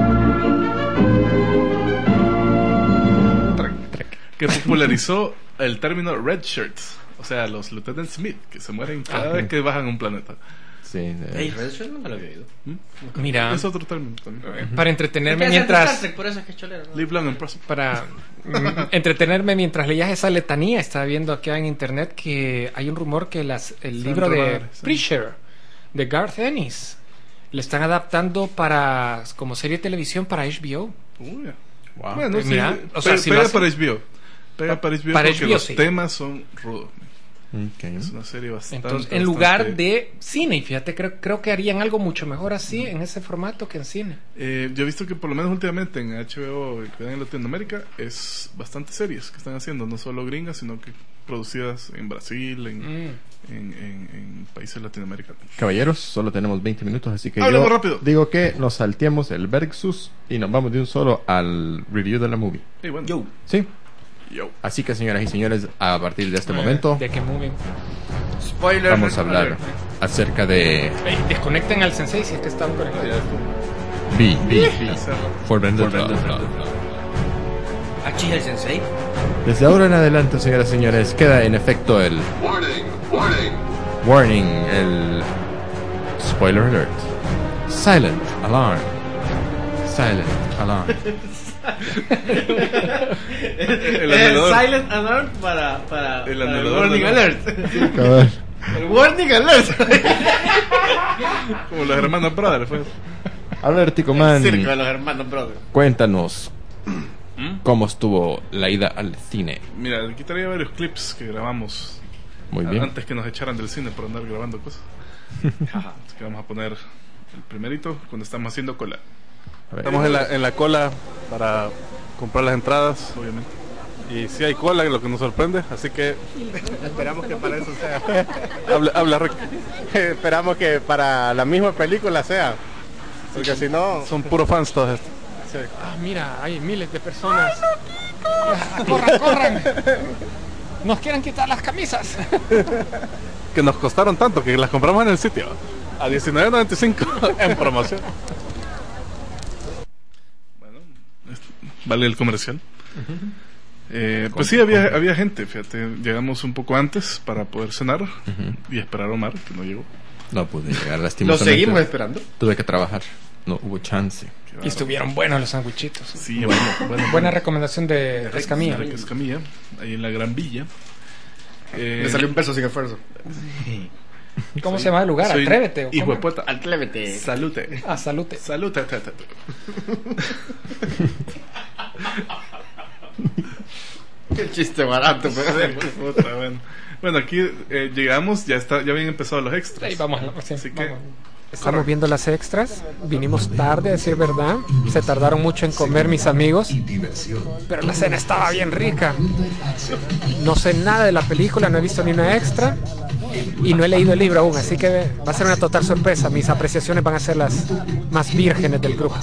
Que popularizó el término red shirt, o sea, los Lieutenant Smith, que se mueren cada vez que bajan un planeta. Sí, de- Ey, Red Shirt nunca lo había oído. Mira, Es otro término también. para Es entretenerme que ese es de Star mientras Trek, por eso es que es cholero, ¿no? Live long and prosper. para mm, entretenerme mientras leías esa letanía, estaba viendo aquí en internet que hay un rumor que las, el Sandra libro de Madre, sí. Preacher de Garth Ennis le están adaptando para como serie de televisión para H B O. Uy, Wow. bueno, sí, Mira, pe- o sea, si lo pega hacen- para H B O. Pega para H B O para porque H B O, los sí. temas son rudos. Ok. Es una serie bastante. Entonces, en lugar bastante- de cine, y fíjate, creo, creo que harían algo mucho mejor así en ese formato que en cine. Eh, yo he visto que por lo menos últimamente en H B O que dan en Latinoamérica es bastante series que están haciendo, no solo gringas, sino que producidas en Brasil, en, Mm. en, en- en países latinoamericanos. Caballeros, solo tenemos veinte minutos, así que Hablemos yo rápido. digo que nos salteemos el Versus y nos vamos de un solo al review de la movie. Y bueno, Yo. Sí. yo. Así que, señoras y señores, a partir de este momento ¿De qué movie? Spoiler. vamos a hablar acerca de Ey, desconecten al Sensei si es que están conectados. B, B, For Vendetta. Achis el sensei. Desde ahora en adelante, señoras y señores, queda en efecto el Warning, warning. warning, el spoiler alert. Silent alarm. Silent alarm. El El anulador. silent alert para, para, El para el anulador warning de la- alert. Cabal. El warning alert. Como los hermanos Brothers. Pues. A ver, Tico Man, Circo de los hermanos brothers. cuéntanos cómo estuvo la ida al cine. Mira, aquí traía varios clips que grabamos Muy bien. antes que nos echaran del cine por andar grabando cosas. Así que vamos a poner el primerito cuando estamos haciendo cola, A ver. Estamos en la, en la cola para comprar las entradas obviamente. y si hay cola, lo que nos sorprende, así que Esperamos que para eso sea. habla, habla Rick. Esperamos que para la misma película sea. Porque si no. Son puros fans todos estos. Ah, mira, hay miles de personas. Ah, corran, corran. Nos quieren quitar las camisas. Que nos costaron tanto que las compramos en el sitio. A diecinueve noventa y cinco en promoción. Bueno, este, vale el comercial. Eh, pues sí, había, había gente, fíjate. Llegamos un poco antes para poder cenar Ujú. y esperar a Omar, que no llegó. No pude llegar, Lo lastimosamente. seguimos esperando. Tuve que trabajar. No hubo chance. Y estuvieron buenos los sandwichitos. Sí, bueno, bueno. Buena recomendación de Escamilla. De Escamilla, ahí en la Gran Villa. Eh, Me salió un peso sin esfuerzo. ¿Cómo se llama el lugar? soy Atrévete. ¿o hijo cómo? de puta. Atrévete. Salute. Ah, salute. Salute. ta, ta, ta. Qué chiste barato, pero... Puta, bueno. Bueno, aquí eh, llegamos, ya está, ya habían empezado los extras. Ahí vamos. sí, Así que- vamos. Estamos viendo las extras. Vinimos tarde, a decir verdad. Se tardaron mucho en comer mis amigos. Pero la cena estaba bien rica. No sé nada de la película, no he visto ni una extra. Y no he leído el libro aún, así que va a ser una total sorpresa. Mis apreciaciones van a ser las más vírgenes del grupo.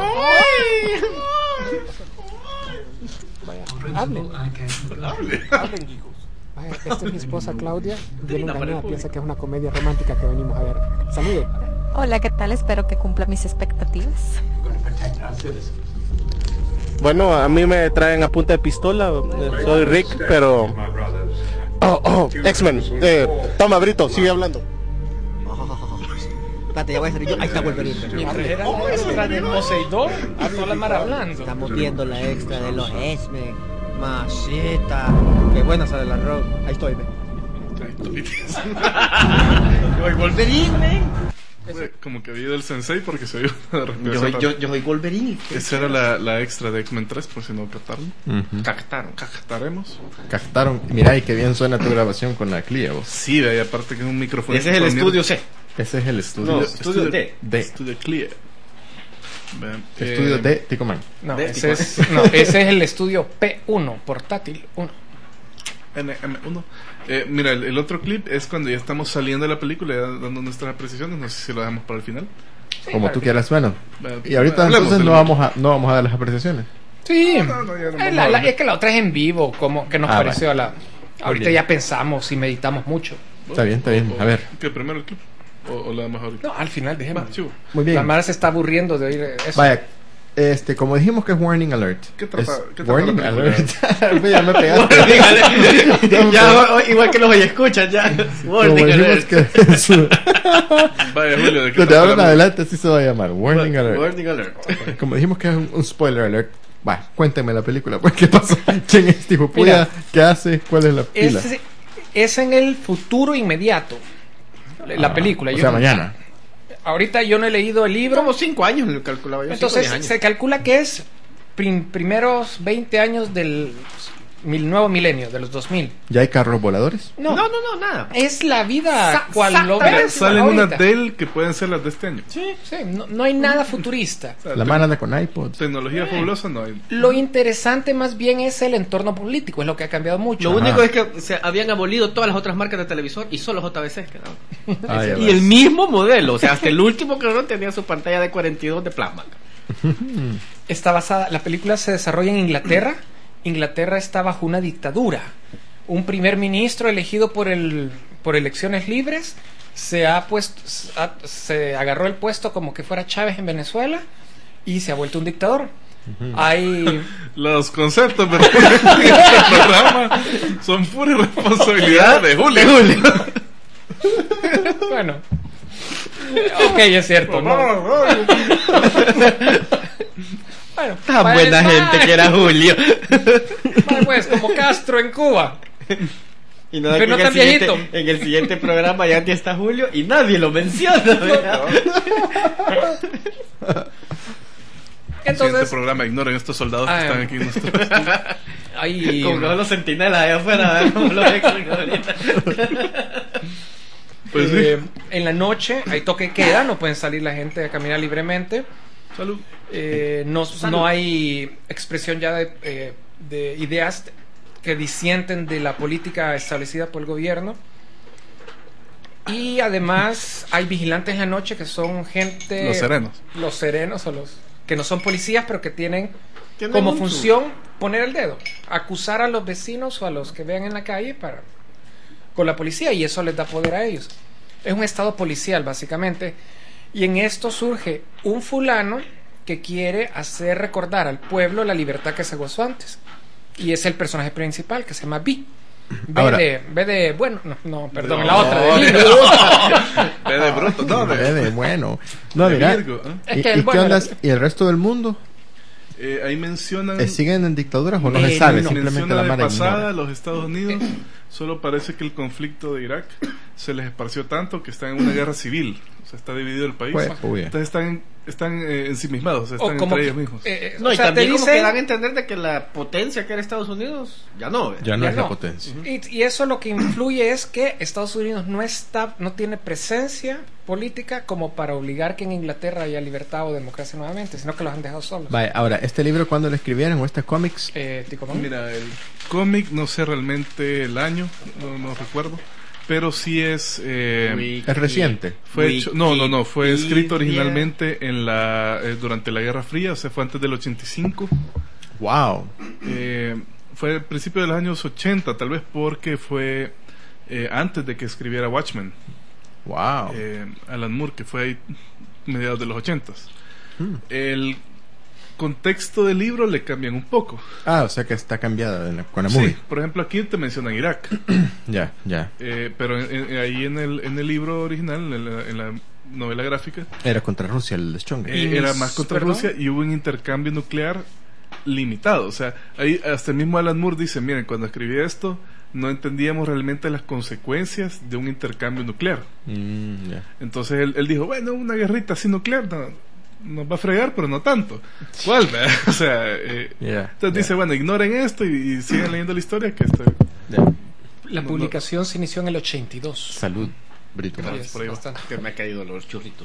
Vaya, hablen. Hablen, hijos. Vaya, esta es mi esposa Claudia. Bien engañada, piensa que es una comedia romántica que venimos a ver. Salude. Hola, ¿qué tal? Espero que cumpla mis expectativas. Bueno, a mí me traen a punta de pistola. eh, Soy Rick, pero... Oh, oh, X-Men. Eh, toma, Brito, sigue hablando. Espérate, ya voy a salir yo. Ahí está Wolverine. Mientras era la extra de Poseidón, a toda la mar hablando. Estamos viendo la extra de los X-Men. Masita. Qué buena sale la rock. Ahí estoy, ve. Yo soy Wolverine, man. Fue como que había ido el sensei porque se vio una Yo respiración soy, yo, yo soy Wolverine. Esa era la, la extra de X-Men tres, por si no captaron. Ujú. Cactaron. Captaremos. Captaron. Mira, y qué bien suena tu grabación con la Clea, vos. Sí, de ahí aparte que es un micrófono. Ese es el estudio C. Ese es el estudio. No, estudio D. D. Estudio Clear. Vean, Estudio eh, de Ticoman. No, De ese es, no, ese es el estudio P uno, portátil uno. N M uno. Eh, mira, el, el otro clip es cuando ya estamos saliendo de la película, ya dando nuestras apreciaciones. No sé si lo dejamos para el final. Como tú quieras, bueno. Vean, Y ahorita hablemos entonces del- no vamos a no vamos a dar las apreciaciones. Sí, No, no, ya no Eh, vamos la- a la- hablar. es que la otra es en vivo, como que nos Ah, pareció a la... Ahorita bien. ya pensamos y meditamos mucho. Está bien, está bien. O- A ver. ¿Qué primero el clip? ¿O, o lo damos ahorita? No, al final dejemos. Va, chivo. Muy bien. La Mara se está aburriendo de oír eso. Vaya, este, como dijimos que es Warning Alert. ¿Qué trata- es qué trata Warning la película? Alert. Ya me pegaste. ya, o- igual que los oye escuchan ya. Como Warning dijimos alert. que es su- Vaya, Julio, ¿de qué desde trata ahora en la- adelante así se va a llamar. Warning Alert. Warning alert. Como dijimos que es un, un spoiler alert. Va, cuénteme la película. Pues, ¿qué pasó? ¿Quién es tipo Mira. puya? ¿Qué hace? ¿Cuál es la pila? es, es en el futuro inmediato. La Ah, película. O Yo sea, no- mañana. Ahorita yo no he leído el libro. Como cinco años lo calculaba yo. Entonces cinco, diez se años. calcula que es prim- primeros veinte años del mil, nuevo milenio, de los dos mil. ¿Ya hay carros voladores? No, No, no, no, nada. es la vida Sa- cual lo exactamente. ves Salen ahorita. unas de él que pueden ser las de este año. Sí, sí, no, no hay nada futurista. O sea, La te- mano anda con iPods. Tecnología fabulosa no hay. Lo interesante más bien es el entorno político, es lo que ha cambiado mucho. Lo Ajá. único es que se habían abolido todas las otras marcas de televisor y solo J B C quedaban. Ah, ya Y ves. el mismo modelo, o sea, hasta el último cabrón tenía su pantalla de cuarenta y dos de plasma. Está basada, la película se desarrolla en Inglaterra. Inglaterra está bajo una dictadura. Un primer ministro elegido por el por elecciones libres se ha puesto ha- se agarró el puesto como que fuera Chávez en Venezuela y se ha vuelto un dictador. Hay Los conceptos de este programa son pura responsabilidad de Julio. bueno. Ok, es cierto, ¿no? Bueno, Tan vaya- buena gente que era Julio. vaya, pues, como Castro en Cuba. Y no, Pero que no en, tan el siguiente, viejito. en el siguiente programa ya ni está Julio y nadie lo menciona. ¿verdad? Siguiente Entonces, programa, ignoren estos soldados que Ah, están em. aquí en nuestro... hay Como que los centinelas allá afuera, a ver cómo lo ven ahorita. Pues eh, sí. en la noche hay toque de queda, no pueden salir la gente a caminar libremente. Salud. Eh, no, Salud. no hay expresión ya de, eh, de ideas que disienten de la política establecida por el gobierno. Y además hay vigilantes en la noche que son gente... Los serenos. Los serenos o los... que no son policías, pero que tienen Tienen como un- función poner el dedo, acusar a los vecinos o a los que vean en la calle para con la policía, y eso les da poder a ellos. es un estado policial básicamente, y en esto surge un fulano que quiere hacer recordar al pueblo la libertad que se gozó antes, y es el personaje principal, que se llama B. B Ahora, de, B de bueno, no, no perdón, No, la otra de no, Virgo. Ve de bruto, no, de, Ve de bueno. No, de mira. Virgo, ¿eh? Es ¿Y, que, y bueno, qué onda? era- ¿Y el resto del mundo? Eh, ahí mencionan... Eh, ¿Siguen en dictaduras o no Eh, se sabe? no. Simplemente Menciona la de Mara pasada ignora. los Estados Unidos. Solo parece que el conflicto de Irak se les esparció tanto que están en una guerra civil. O sea, está dividido el país. Pues, uy. Entonces están, están eh, ensimismados, o sea, O están como entre que- ellos mismos. eh, eh, No, o y sea, te también como dicen- que dan a entender de que la potencia que era Estados Unidos ya no. ¿ve? Ya no Ya es la no. potencia. Y, y eso lo que influye es que Estados Unidos no está, no tiene presencia política como para obligar que en Inglaterra haya libertad o democracia nuevamente, sino que los han dejado solos. Vale, ahora, ¿este libro cuándo lo escribieron o este cómics? Eh, Tico Mon. Mira, el cómic, no sé realmente el año, no, no recuerdo, pero sí es... eh, Wiki- Es reciente. Fue hecho, no, no, no, fue escrito Wikipedia. originalmente en la eh, durante la Guerra Fría, o sea, fue antes del ochenta y cinco. Wow. Eh, fue al principio de los años ochenta, tal vez porque fue eh, antes de que escribiera Watchmen. Wow. eh, Alan Moore, que fue ahí mediados de los ochentas. Hmm. El contexto del libro le cambian un poco. Ah, o sea que está cambiada en la- con la Sí, movie. por ejemplo, aquí te mencionan Irak, Ya, ya. eh, pero en- en- ahí en el, en el libro original, en la, en la novela gráfica, Era contra Rusia el Stronger. eh, era más contra ¿Perdón? Rusia y hubo un intercambio nuclear limitado. O sea, ahí hasta el mismo Alan Moore dice, miren, cuando escribí esto no entendíamos realmente las consecuencias de un intercambio nuclear. Mm, ya. Entonces él, él dijo, bueno, una guerrita así nuclear no, nos va a fregar, pero no tanto. ¿Cuál? ve? O sea, eh, Ya, entonces ya. dice, bueno, ignoren esto y, y sigan leyendo la historia que está... Ya. La no, publicación se inició en el ochenta y dos. Salud, Brito. Claro. Sí, es por ahí va. bastante. Que me ha caído los churritos.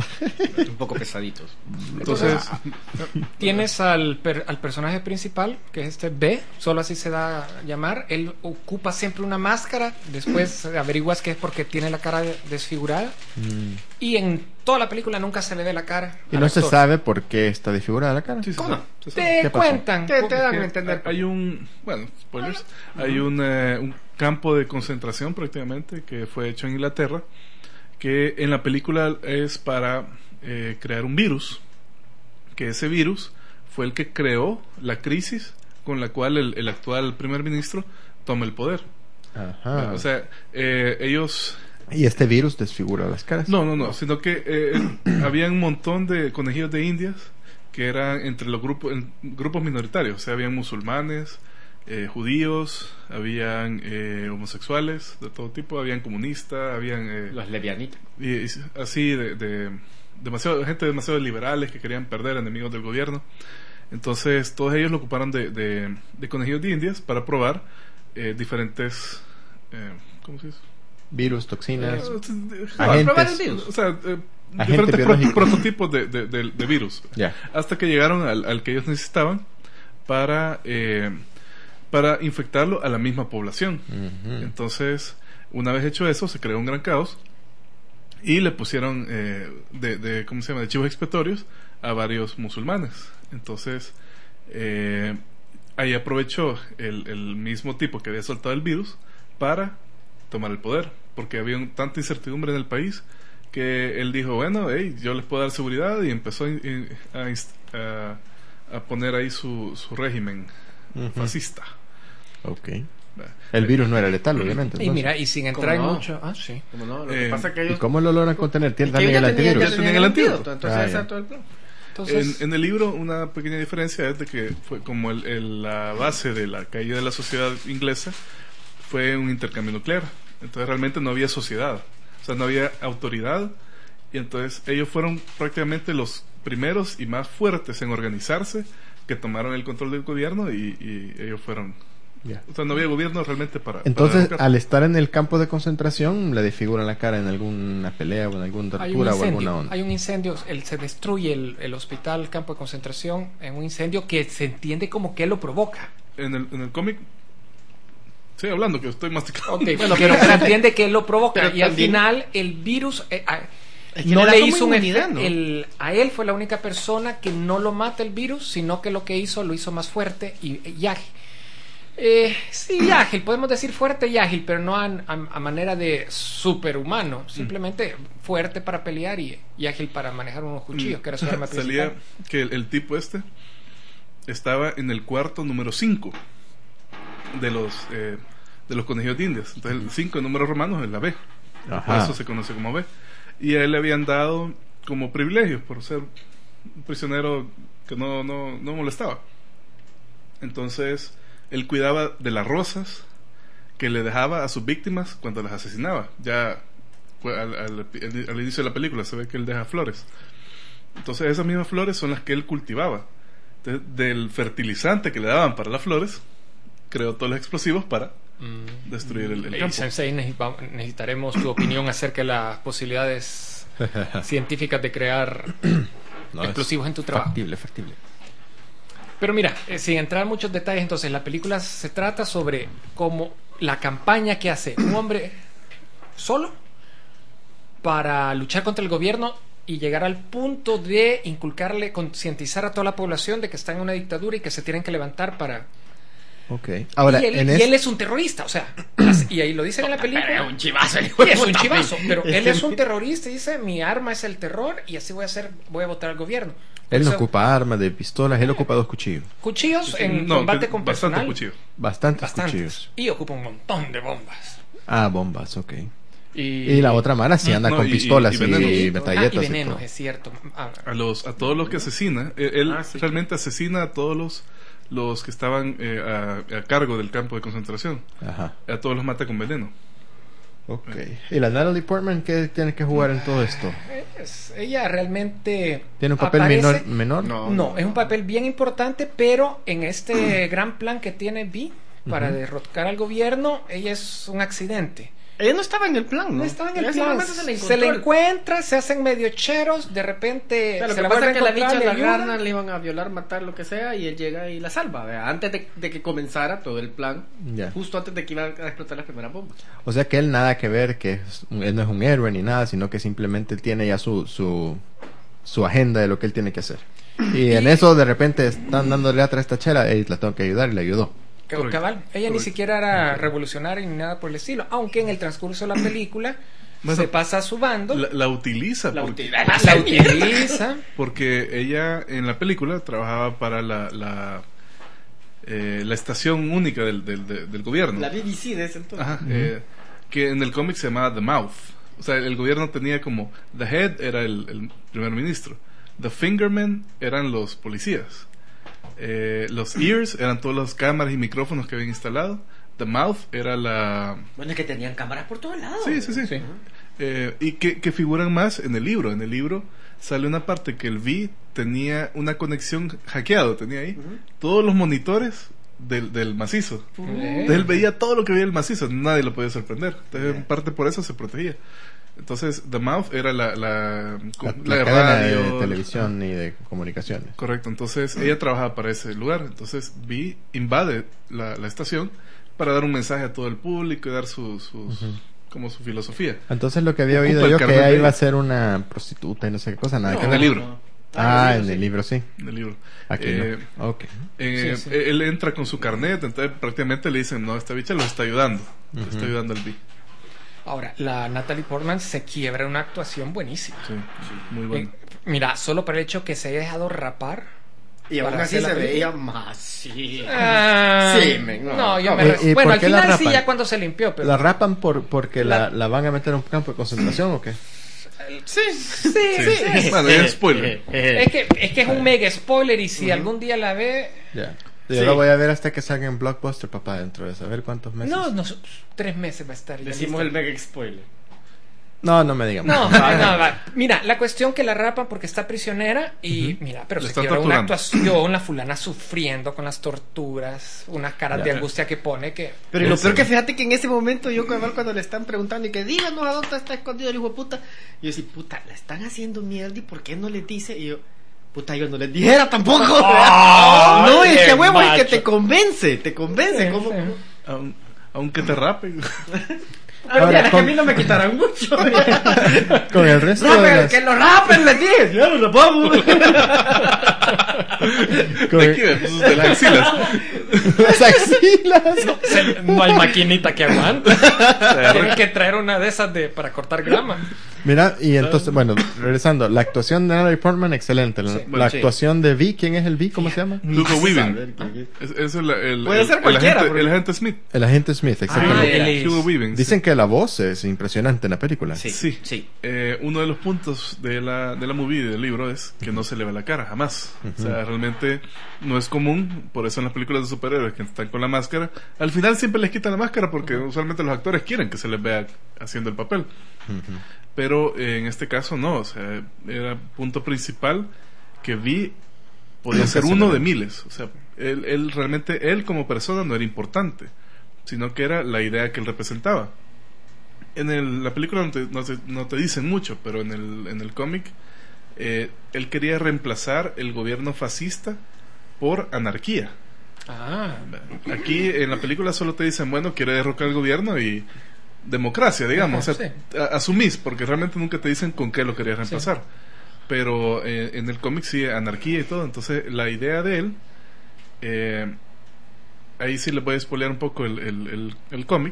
Un poco pesaditos. Entonces, Tienes al, per- al personaje principal, que es este B, solo así se da a llamar. Él ocupa siempre una máscara, después averiguas que es porque tiene la cara de- desfigurada. Mm. Y en toda la película nunca se le ve la cara. Y al no se actor. sabe por qué está desfigurada la cara. sí, sí, ¿Cómo sí, no? se sabe. Te ¿Qué pasó? cuentan. Te, te dan Que a entender. Hay un, bueno, spoilers, hay un, eh, un campo de concentración prácticamente que fue hecho en Inglaterra, que en la película es para eh, crear un virus, que ese virus fue el que creó la crisis con la cual el, el actual primer ministro toma el poder. Ajá. O sea, eh, ellos... Y este virus desfigura las caras. No, no, no, sino que eh, había un montón de conejillos de indias que eran entre los grupos en grupos minoritarios, o sea, habían musulmanes, eh, judíos, habían eh, homosexuales de todo tipo, habían comunistas, habían eh, Los levianitas. y, y así de, de demasiado gente demasiado liberales que querían perder, enemigos del gobierno. Entonces todos ellos lo ocuparon de, de, de conejillos de indias para probar eh, diferentes eh, ¿cómo se dice? Virus, toxinas. Eh, Agentes. Probar el virus. o sea, eh, Agentes diferentes pro- biológicos. prototipos de, de, de- de virus. Ya. Hasta que llegaron al, al que ellos necesitaban para, eh, para infectarlo a la misma población. Ujú. Entonces, una vez hecho eso, se creó un gran caos y le pusieron eh, de, de, ¿cómo se llama?, de chivos expiatorios a varios musulmanes. Entonces, eh, ahí aprovechó el, el mismo tipo que había soltado el virus para tomar el poder, porque había un- tanta incertidumbre en el país que él dijo, bueno, hey, yo les puedo dar seguridad, y empezó a, in- a inst- a- a poner ahí su, su régimen Ujú. fascista. Ok. El virus no era letal, obviamente. Y entonces. mira, y sin entrar en ¿Cómo no? mucho. Ah, sí. Como no, lo Eh, que pasa es que ¿Y ellos. cómo lo logran contener? Tiene que ellos también el ya tenían- antivirus. ya tenían tenían el el antídoto. antídoto. Entonces, Ah, ese ya. era todo el plan. Entonces, En, en el libro, una pequeña diferencia es de que fue como el, el- la base de la caída de la sociedad inglesa fue un intercambio nuclear. Entonces realmente no había sociedad, o sea, no había autoridad, y entonces ellos fueron prácticamente los primeros y más fuertes en organizarse, que tomaron el control del gobierno, y, y ellos fueron, Ya. o sea, no había gobierno realmente para... para Entonces, derrocar. al estar en el campo de concentración, le desfiguran la cara en alguna pelea o en alguna hay un tortura o alguna incendio. onda. Hay un incendio. El, se destruye el, el hospital, el campo de concentración, en un incendio que se entiende como que él lo provoca. En el, en el cómic... Estoy hablando, que estoy masticando. Ok, bueno, pero se entiende que él lo provoca. Pero Y al también- final, el virus. eh, a- Es que no le da le como hizo un inmunidad, efecto. ¿no? el- a él fue la única persona que no lo mata el virus, sino que lo que hizo lo hizo más fuerte y, y ágil. Eh, sí, ágil, podemos decir fuerte y ágil, pero no a, a, a manera de superhumano, simplemente mm. fuerte para pelear y, y ágil para manejar unos cuchillos, mm. que era su arma principal. Salía que el, el tipo este estaba en el cuarto número cinco de los eh, de los conejos de indias. Entonces el cinco en números romanos es la B. Ajá. Por eso se conoce como B. Y a él le habían dado como privilegios por ser un prisionero que no, no, no molestaba. Entonces él cuidaba de las rosas que le dejaba a sus víctimas cuando las asesinaba. Ya al, al, al inicio de la película se ve que él deja flores. Entonces esas mismas flores son las que él cultivaba. Entonces, del fertilizante que le daban para las flores, creó todos los explosivos para mm. destruir el, el campo. Sensei, necesitaremos tu opinión acerca de las posibilidades científicas de crear no, explosivos en tu trabajo. Factible, factible. Pero mira, eh, sin entrar en muchos detalles, entonces la película se trata sobre cómo la campaña que hace un hombre solo para luchar contra el gobierno y llegar al punto de inculcarle, concientizar a toda la población de que está en una dictadura y que se tienen que levantar para... Okay. Ahora, y, él, en y es... él es un terrorista, o sea, y ahí lo dicen en la película. Pero es un chivazo, y es un chivazo, pero él es un terrorista y dice, mi arma es el terror y así voy a hacer, voy a votar al gobierno. Él no o sea, ocupa armas de pistolas, él ocupa dos cuchillos. Cuchillos en no, combate con bastante personal. Cuchillo. Bastantes, Bastantes cuchillos. Y ocupa un montón de bombas. Ah, bombas, ok. Y, y la otra mala sí anda no, con y, pistolas y, y, y, y metralletas. Ah, y venenos, es cierto. Ah. A, los, a todos los que asesina, él ah, sí. realmente asesina a todos los, los que estaban eh, a, a cargo del campo de concentración. Ajá. A todos los mata con veneno. Ok. Eh. ¿Y la Natalie Portman qué tiene que jugar en todo esto? Es, ella realmente... ¿Tiene un papel aparece, menor? menor? No, no, es un papel bien importante, pero en este gran plan que tiene Vi para uh-huh. derrocar al gobierno, ella es un accidente. Ella no estaba en el plan, ¿no? No estaba en el plan. Se le, se le encuentra, se hacen medio cheros, de repente... O sea, lo se que la pasa es que la bicha la agarran, le iban a violar, matar, lo que sea, y él llega y la salva, ¿verdad? Antes de, de que comenzara todo el plan, yeah. justo antes de que iban a explotar las primeras bombas. O sea que él nada que ver, que es, él no es un héroe ni nada, sino que simplemente tiene ya su, su, su agenda de lo que él tiene que hacer. Y en eso de repente están dándole atrás a esta chera, y la tengo que ayudar, y le ayudó. Cabal. Ella Correcto. Ni siquiera era revolucionaria ni nada por el estilo, aunque en el transcurso de la película bueno, se pasa a su bando. La, la utiliza. La, porque, utiliza, la utiliza. Porque ella en la película trabajaba para la la, eh, la estación única del, del, del, del gobierno. La B B C de ese entonces. Ajá, uh-huh. eh, que en el cómic se llamaba The Mouth. O sea, el gobierno tenía como... The Head era el, el primer ministro. The Fingermen eran los policías. Eh, los ears eran todas las cámaras y micrófonos que habían instalado. The mouth era la... Bueno, es que tenían cámaras por todos lados. Sí, sí, sí, sí. Uh-huh. eh, Y que, que figuran más en el libro. En el libro sale una parte que el V tenía una conexión hackeado. Tenía ahí uh-huh. todos los monitores del, del macizo. Uh-huh. Entonces él veía todo lo que veía el macizo. Nadie lo podía sorprender. Entonces uh-huh. en parte por eso se protegía. Entonces, The Mouth era la la, la, la, la cadena radio, de televisión y de comunicaciones. Correcto, entonces ella trabajaba para ese lugar. Entonces, Vi invade la, la estación para dar un mensaje a todo el público y dar su, sus, uh-huh. como su filosofía. Entonces, lo que había oído yo que ella iba a ser una prostituta y no sé qué cosa. Nada no, que en el libro. No. Ah, ah en el libro, sí. En el libro. Aquí eh, no. Okay. Eh, sí, sí. Él entra con su carnet, entonces prácticamente le dicen, no, esta bicha lo está ayudando. Uh-huh. Lo está ayudando al Vi. Ahora, la Natalie Portman se quiebra en una actuación buenísima. Sí, sí, muy buena. Eh, mira, solo por el hecho que se haya dejado rapar. Y aún así se veía más. Sí, ah, sí men, no. no, yo me ¿Y, y bueno, al final sí, ya cuando se limpió. Pero... ¿La rapan por, porque la, la, la van a meter en un campo de concentración o qué? Sí, sí, sí. sí. sí. Bueno, ya es spoiler. es, que, es que es un mega spoiler y si uh-huh. algún día la ve. Ya. Yo sí. lo voy a ver hasta que salga en Blockbuster, papá, dentro de saber cuántos meses. No, no, tres meses va a estar. Decimos el mega spoiler. No, no me digan. No, no, no, no, mira, la cuestión que la rapan porque está prisionera y uh-huh. mira, pero Le se quiebra una actuación, la fulana sufriendo con las torturas, unas caras ya, de angustia que pone que... Pero lo peor que fíjate que en ese momento yo cuando le están preguntando y que díganos a dónde está escondido el hijo de puta, yo decía, puta, la están haciendo mierda y ¿por qué no les dice? Y yo... Puta, yo no les dijera tampoco. Oh, no, es que huevo, es que te convence, te convence. Sí, como... sí. Aun, aunque te rapen. Ahora, con... que a mí no me quitarán mucho. Con el resto Rapen, de las... que lo rapen, les dije. Ya no lo vamos. Con el... de, aquí, de las axilas. Las axilas. No, se- no hay maquinita que aguante. Tienen que traer una de esas de para cortar grama. Mira, y entonces, bueno, regresando, la actuación de Natalie Portman, excelente. La, Sí. la Bueno, sí. actuación de Vi, ¿quién es el Vi? ¿Cómo se llama? Hugo Weaving. Saber quién es. Es, es el, el, Puede el- ser el cualquiera, agente, porque- el agente Smith. El agente Smith, Ah, exactamente. él es- Hugo Weaving. Dicen que la voz es impresionante en la película. Sí, Sí. sí. Eh, uno de los puntos de la, de la movie y del libro es que no se le ve la cara, jamás. O sea, realmente no es común, por eso en las películas de superhéroes que están con la máscara, al final siempre les quitan la máscara porque usualmente los actores quieren que se les vea haciendo el papel. Ujú. Pero eh, en este caso no, o sea, era punto principal que vi podía ser uno de miles. O sea, él, él realmente, él como persona no era importante, sino que era la idea que él representaba. En el, la película no te, no te, no te dicen mucho, pero en el, en el cómic eh, él quería reemplazar el gobierno fascista por anarquía. Ah, Aquí en la película solo te dicen, bueno, quiere derrocar el gobierno y democracia, digamos. Ajá, o sea, sí. a- asumís, porque realmente nunca te dicen con qué lo querías reemplazar. Pero eh, en el cómic sí, anarquía y todo. Entonces, la idea de él, eh, ahí sí le voy a spoilear un poco el, el, el, el cómic,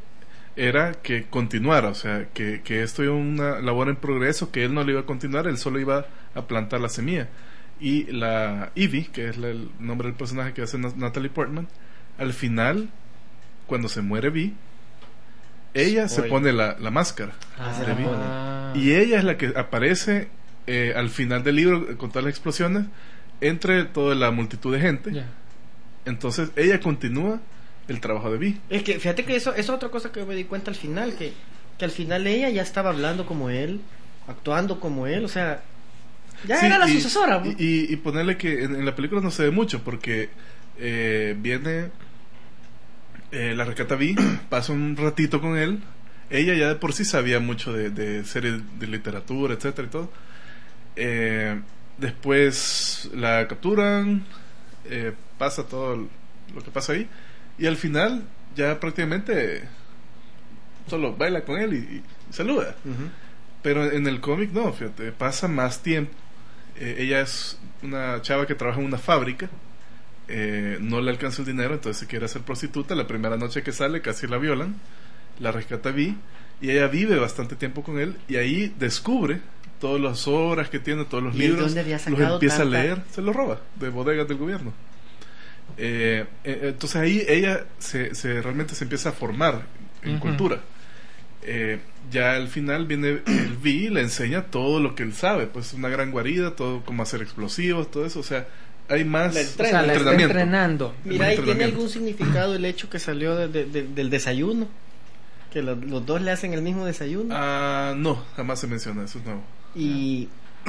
era que continuara, o sea, que, que esto era una labor en progreso, que él no le iba a continuar, él solo iba a plantar la semilla. Y la Evie, que es la- el nombre del personaje que hace Na- Natalie Portman, al final, cuando se muere Vi, ella se Spoiler. pone la, la máscara Ah, se de la Vi. pone. ah. Y ella es la que aparece eh, al final del libro eh, con todas las explosiones entre toda la multitud de gente. Ya. Entonces ella continúa el trabajo de Vi. Es que fíjate que eso, eso es otra cosa que me di cuenta al final, que, que al final ella ya estaba hablando como él, actuando como él, o sea, ya Sí, era la y- sucesora. Y, y- y ponerle que en, en la película no se ve mucho porque eh, viene eh, la rescata Vi, pasa un ratito con él. Ella ya de por sí sabía mucho de, de series de literatura, etcétera y todo. Eh, después la capturan, eh, pasa todo lo que pasa ahí y al final ya prácticamente solo baila con él y, y saluda. Ujú. Pero en el cómic no, fíjate, pasa más tiempo. Eh, ella es una chava que trabaja en una fábrica, eh, no le alcanza el dinero, entonces se quiere hacer prostituta. La primera noche que sale casi la violan, la rescata Vi y ella vive bastante tiempo con él y ahí descubre todas las obras que tiene, todos los ¿Y él de libros, dónde había los sacado empieza tanta- a leer, se los roba de bodegas del gobierno. Eh, eh, entonces ahí ella se, se realmente se empieza a formar en Ujú. cultura. Eh, ya al final viene el Vi y le enseña todo lo que él sabe, pues una gran guarida, todo cómo hacer explosivos, todo eso, o sea, hay más La O entrena. sea, la está entrenamiento. entrenando. Mira, ¿y Buen tiene entrenamiento. algún significado el hecho que salió de- de- de- del desayuno? Que lo- los dos le hacen el mismo desayuno. Ah, no, jamás se menciona, eso es nuevo. Y,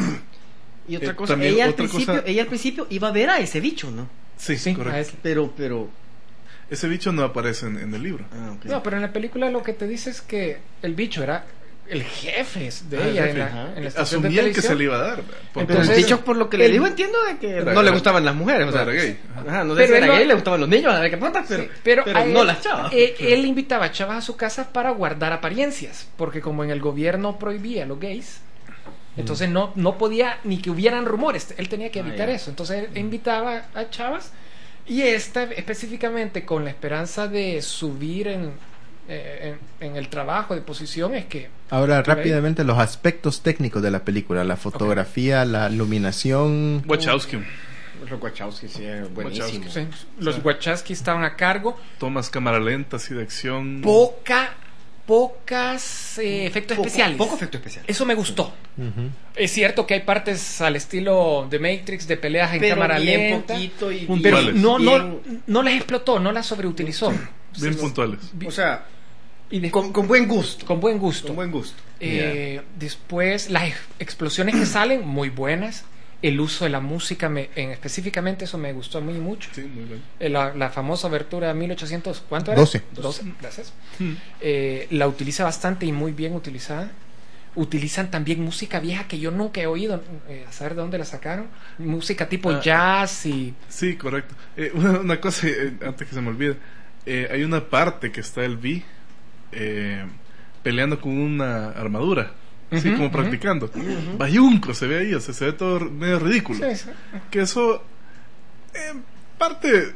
y otra Eh, cosa, también ella al, otra principio, cosa- ella al principio iba a ver a ese bicho, ¿no? Sí, Sí, correcto. a ese. Pero, pero... Ese bicho no aparece en, en el libro. Ah, ok. No, pero en la película lo que te dice es que el bicho era el jefe de Ah, el ella jefe. en la, Ajá. en la estación de Asumían que televisión. se le iba a dar. porque- Pero Entonces, el bicho, por lo que le el- digo, entiendo de que Era- no le era- gustaban las mujeres. O sea, era gay. Ajá, no sé Pero si era él lo- gay, le gustaban los niños, a ver qué puta, pero, Sí, pero, pero a no él- las chavas. eh, él invitaba a chavas a su casa para guardar apariencias, porque como en el gobierno prohibía a los gays, entonces no, no podía ni que hubieran rumores, él tenía que Ah, evitar ya. eso. Entonces él invitaba a chavas y esta específicamente con la esperanza de subir en, eh, en, en el trabajo de posición es que Ahora, Ok. rápidamente, los aspectos técnicos de la película, la fotografía, la iluminación. Wachowski. Los Wachowski, sí, es buenísimo. sí, los Wachowski estaban a cargo. Tomas cámara lenta, así de acción. Poca, pocas eh, efectos Poco- especiales. Poco efecto especial. Eso me gustó. Ujú. Es cierto que hay partes al estilo de Matrix, de peleas en Pero cámara bien lenta. poquito y, Pero Puntuales. no, no, bien- no las explotó, no las sobreutilizó. Bien Se- puntuales. o sea, Y de- con, con buen gusto. con buen gusto. Con buen gusto. Eh, Después, las ex- explosiones que salen, muy buenas. El uso de la música, me, en, específicamente, eso me gustó muy mucho. Sí, muy bien. Eh, La, la famosa abertura mil ochocientos, ¿cuánto era? doce. doce, gracias. Hmm. Eh, la utiliza bastante y muy bien utilizada. Utilizan también música vieja que yo nunca he oído, eh, a saber de dónde la sacaron. Música tipo Ah. jazz y... Sí, correcto. Eh, una, una cosa, eh, antes que se me olvide, eh, hay una parte que está el Vi eh, peleando con una armadura, así Ujú, como ujú. practicando. Bayunco se ve ahí, o sea, se ve todo medio ridículo. Sí, sí. Que eso, en parte,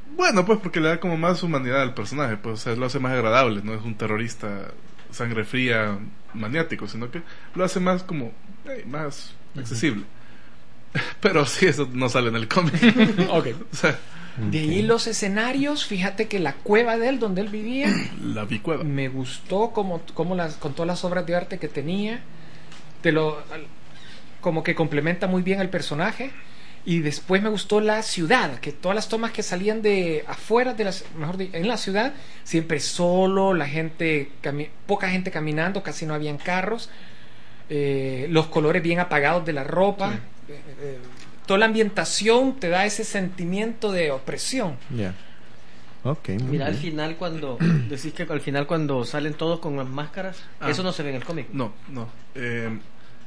Bueno, pues porque le da como más humanidad al personaje, pues, o sea, lo hace más agradable, no es un terrorista sangre fría maniático, sino que lo hace más como, hey, más accesible. Uh-huh. Pero sí, eso no sale en el cómic. Ok. O sea, de ahí los escenarios, fíjate que la cueva de él, donde él vivía, la bicueva, me gustó como, como las, con todas las obras de arte que tenía, te lo, como que complementa muy bien al personaje. Y después me gustó la ciudad, que todas las tomas que salían de afuera de las, mejor dicho, en la ciudad, siempre solo, la gente, cami- poca gente caminando, casi no habían carros, eh, los colores bien apagados de la ropa, sí. eh, eh, toda la ambientación te da ese sentimiento de opresión. Ya. Yeah. Okay, muy Mira, bien. al final cuando decís que al final cuando salen todos con las máscaras, ah. eso no se ve en el cómic. No, no. Eh,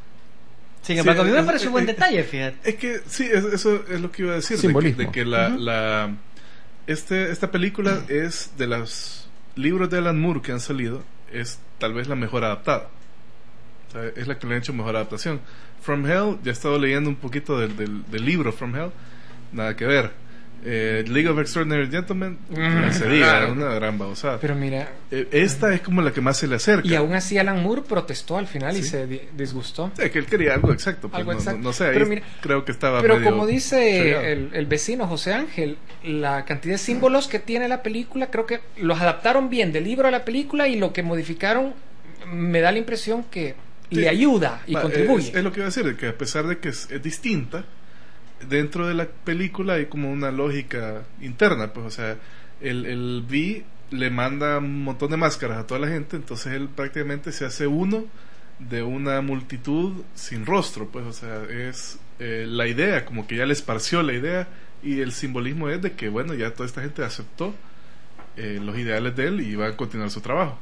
Sin embargo, sí, a mí me es, parece es, un buen es, detalle, fíjate. Es que sí, es, eso es lo que iba a decir. Simbolismo. De que, de que la, uh-huh. la este esta película es de los libros de Alan Moore que han salido, es tal vez la mejor adaptada. O sea, es la que le han hecho mejor adaptación. From Hell, ya he estado leyendo un poquito del, del, del libro From Hell, nada que ver. Eh, League of Extraordinary Gentlemen, mm, se diga, ah, una gran babosada. Pero mira, eh, esta es como la que más se le acerca. Y aún así Alan Moore protestó al final, ¿sí? Y se di- disgustó. Sí, que él quería algo exacto, pues algo no, exacto. No, no sé, ahí pero mira, creo que estaba pero medio como dice chocado. el, el vecino José Ángel, la cantidad de símbolos que tiene la película, creo que los adaptaron bien del libro a la película, y lo que modificaron me da la impresión que sí. le ayuda y Va, contribuye. Es, es lo que iba a decir, que a pesar de que es, es distinta, dentro de la película hay como una lógica interna, pues, o sea, el, el V le manda un montón de máscaras a toda la gente, entonces él prácticamente se hace uno de una multitud sin rostro, pues, o sea, es eh, la idea, como que ya le esparció la idea, y el simbolismo es de que, bueno, ya toda esta gente aceptó eh, los ideales de él y va a continuar su trabajo.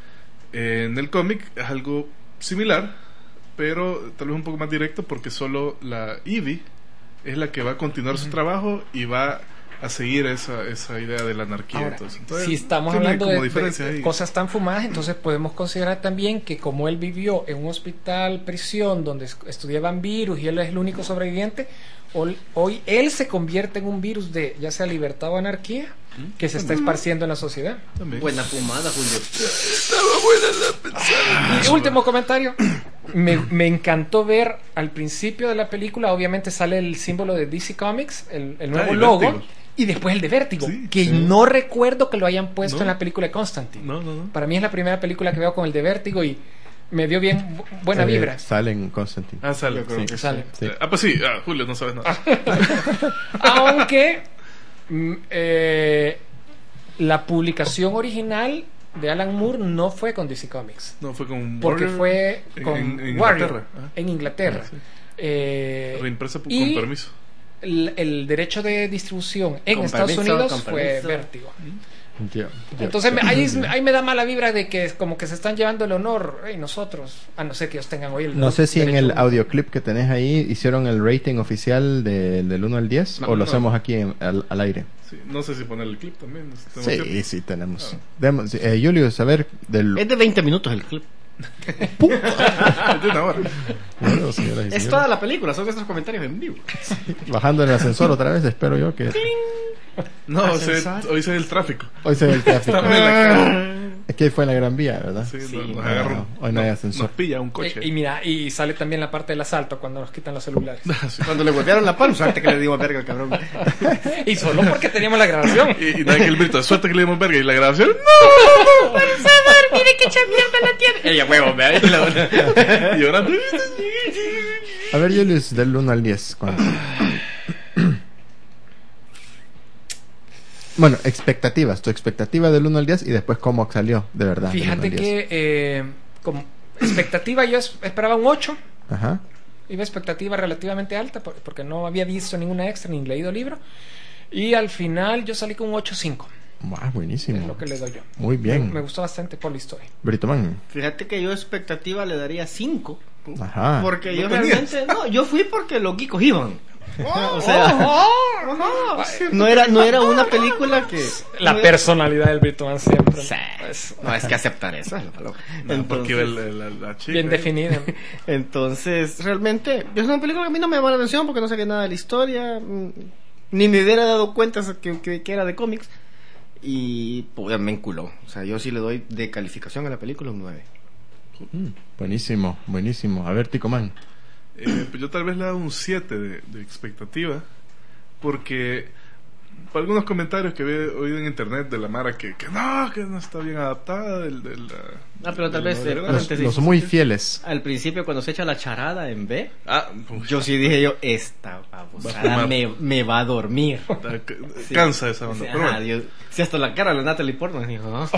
Eh, en el cómic es algo similar, pero tal vez un poco más directo, porque solo la Evie es la que va a continuar su trabajo y va a seguir esa, esa idea de la anarquía. Ahora, entonces, entonces, si estamos hablando de, de de cosas tan fumadas, entonces podemos considerar también que como él vivió en un hospital prisión donde estudiaban virus y él es el único sobreviviente, hoy, hoy él se convierte en un virus de ya sea libertad o anarquía que se está esparciendo en la sociedad. También. Buena fumada, Julio. Estaba buena la pensada. Y último comentario. Me, me encantó ver al principio de la película, obviamente sale el símbolo de D C Comics, el, el nuevo ah, logo, Vértigo. Y después el de Vértigo, sí, que sí. no recuerdo que lo hayan puesto no. en la película de Constantine. No, no, no. Para mí es la primera película que veo con el de Vértigo y me dio bien bu- buena Eh, vibra. Sale en Constantine. Ah, sale. Sí. Sale. Sí. Ah, pues sí, ah, Julio, no sabes nada. Aunque mm, eh, la publicación original de Alan Moore no fue con D C Comics. No, fue con Porque Warner fue con en, en Warner Inglaterra. Ah. en Inglaterra. Ah, sí. eh, Reimpresa con y permiso. el, el derecho de distribución en Con Estados permiso, Unidos con fue permiso. Vértigo. Yeah, yeah. Entonces me- ahí, ahí me da mala vibra de que como que se están llevando el honor hey, nosotros, a no ser que ellos tengan hoy el No sé si en el derecho. audioclip que tenés ahí hicieron el rating oficial de, del uno al diez No, o lo no. hacemos aquí en- al, al aire. Sí, no sé si poner el clip también. ¿Tenemos Sí, tiempo? sí, tenemos. Ah. Demos- eh, Julius, a ver, del... Es de veinte minutos el clip. Es de una hora. Bueno, señoras y Es señores, toda la película, son estos comentarios en vivo. bajando en el ascensor otra vez, espero yo que... No, se, Ascensor. hoy se ve el tráfico. Hoy se ve el tráfico. Estamos en la cara. Es que fue en la Gran Vía, ¿verdad? Sí, Sí, nos, nos no, agarró. hoy no hay ascensor. Nos pilla un coche. Eh, y mira, y sale también la parte del asalto cuando nos quitan los celulares. Sí. Cuando le golpearon la palma, suerte que le dimos verga al cabrón. Y solo porque teníamos la grabación. Y, y nada que el grito, suerte que le dimos verga y la grabación. ¡No! Por favor, mire que chambeando la tienda. Ella huevo, vea. Y la- Y llorando. A ver, Julius, del uno al diez. ¿cuánto? Bueno, expectativas. Tu expectativa del uno al diez y después cómo salió, de verdad. del uno Fíjate al diez. que eh, como expectativa yo es- esperaba un ocho. Ajá. Iba expectativa relativamente alta por- porque no había visto ninguna extra ni leído libro. Y al final yo salí con un ocho cinco. Ah, buenísimo. Es lo que le doy yo. Muy bien. Me, me gustó bastante por la historia. Britoman. Fíjate que yo expectativa le daría cinco. Ajá. Porque ¿No yo tenías? realmente. No, yo fui porque los geekos iban. O sea, no era, no era una película que. La no era- personalidad del Britoman siempre. Sí. Es No, es que aceptar eso. es lo- No, porque iba Entonces, el- la, la chica. bien definida. entonces, realmente, es una película que a mí no me llamó la atención porque no sabía nada de la historia. mm, Ni me hubiera dado cuenta que, que, que era de cómics. Y pues me enculó. O sea, yo sí le doy de calificación a la película un nueve. Mm, buenísimo, buenísimo. A ver, Ticoman. Eh, pues yo tal vez le hago un siete de, de expectativa, porque por algunos comentarios que he oído en internet de la Mara que, que no, que no está bien adaptada del, del, Ah, pero tal vez eh, los, los muy fieles. Al principio cuando se echa la charada en B, ah, yo sí dije yo, esta babosada me, me va a dormir. Sí. Cansa esa onda. Sí, pero ajá, bueno. Dios, si hasta la cara de Natalie Portman dijo, ¿no?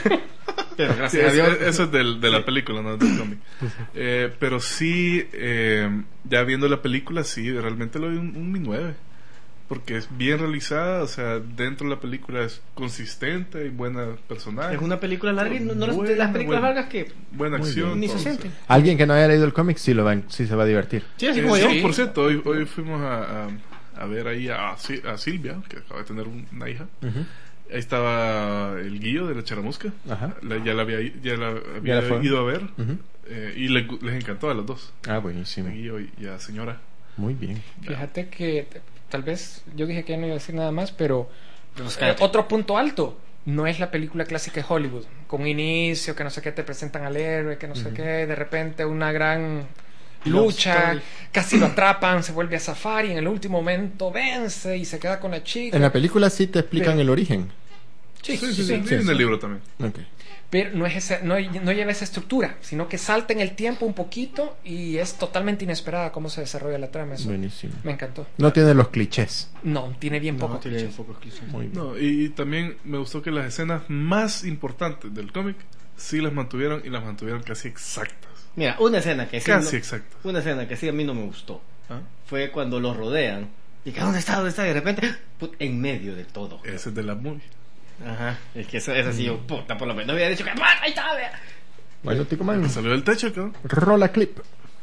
Pero gracias Sí, a Dios. eso, eso es del, de la película, no del cómic. Eh, pero sí, eh, ya viendo la película, sí, realmente le doy un, un mi nueve. Porque es bien realizada, o sea, dentro de la película es consistente y buena personaje. Es una película larga y no, no Buena, las películas buena. largas que Buena Muy acción. ni se todo, o sea. sienten. Alguien que no haya leído el cómic sí, lo va, sí se va a divertir. Sí, así Eh, como yo. sí, por cierto, hoy, hoy fuimos a, a, a ver ahí a, Sil- a Silvia, que acaba de tener un- una hija. Ujú. Ahí estaba el guío de la Charamusca. Ajá. La- ya la había, ya la había Ya la fue. ido a ver. Ujú. eh, y le- les encantó a los dos. Ah, buenísimo. El guío y, y a señora. Muy bien. Fíjate que t- tal vez yo dije que ya no iba a decir nada más, pero Pues eh, cállate. otro punto alto. No es la película clásica de Hollywood, con un inicio, que no sé qué, te presentan al héroe, que no sé qué, de repente una gran lucha, story. casi lo atrapan, se vuelve a zafar y en el último momento vence y se queda con la chica. En la película sí te explican Pero- el origen. Sí, Sí, sí, sí. sí, Y en el libro también. Ok. Pero no, es esa, no, no lleva esa estructura, sino que salta en el tiempo un poquito y es totalmente inesperada cómo se desarrolla la trama. Eso Buenísimo. me encantó. No tiene los clichés. No, tiene bien No, poco. tiene clichés. pocos clichés. Muy bien. No, y, y también me gustó que las escenas más importantes del cómic sí las mantuvieron y las mantuvieron casi exactas. Mira, una escena que sí Casi no- exactas. una escena que sí a mí no me gustó ¿Ah? fue cuando los rodean y que ¿dónde está? ¿Dónde está? Y de repente put, en medio de todo. Ese es de la movie. Ajá, es que eso es así, yo, puta, por lo menos había dicho que ¡ah, ahí está! Vea! Bueno, Ticoman. Salió del techo, cabrón. Rola clip.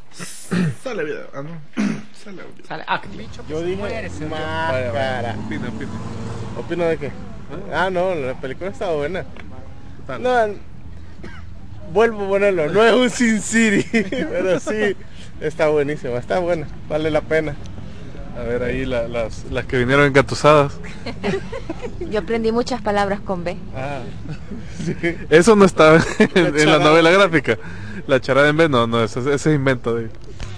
Sale video. Ah, no. Sale audio. Sale, ah, Yo dije máscara. Opina, opina. ¿Opino de qué? Ah, no, la película está buena. Tal. No, vuelvo a ponerlo, no es un Sin City, pero sí, está buenísima, está buena, vale la pena. A ver ahí la- las, las que vinieron engatusadas. Yo aprendí muchas palabras con B. Ah, Eso no estaba en, en la charada. novela gráfica. La charada en vez, no, no, ese, ese es invento de...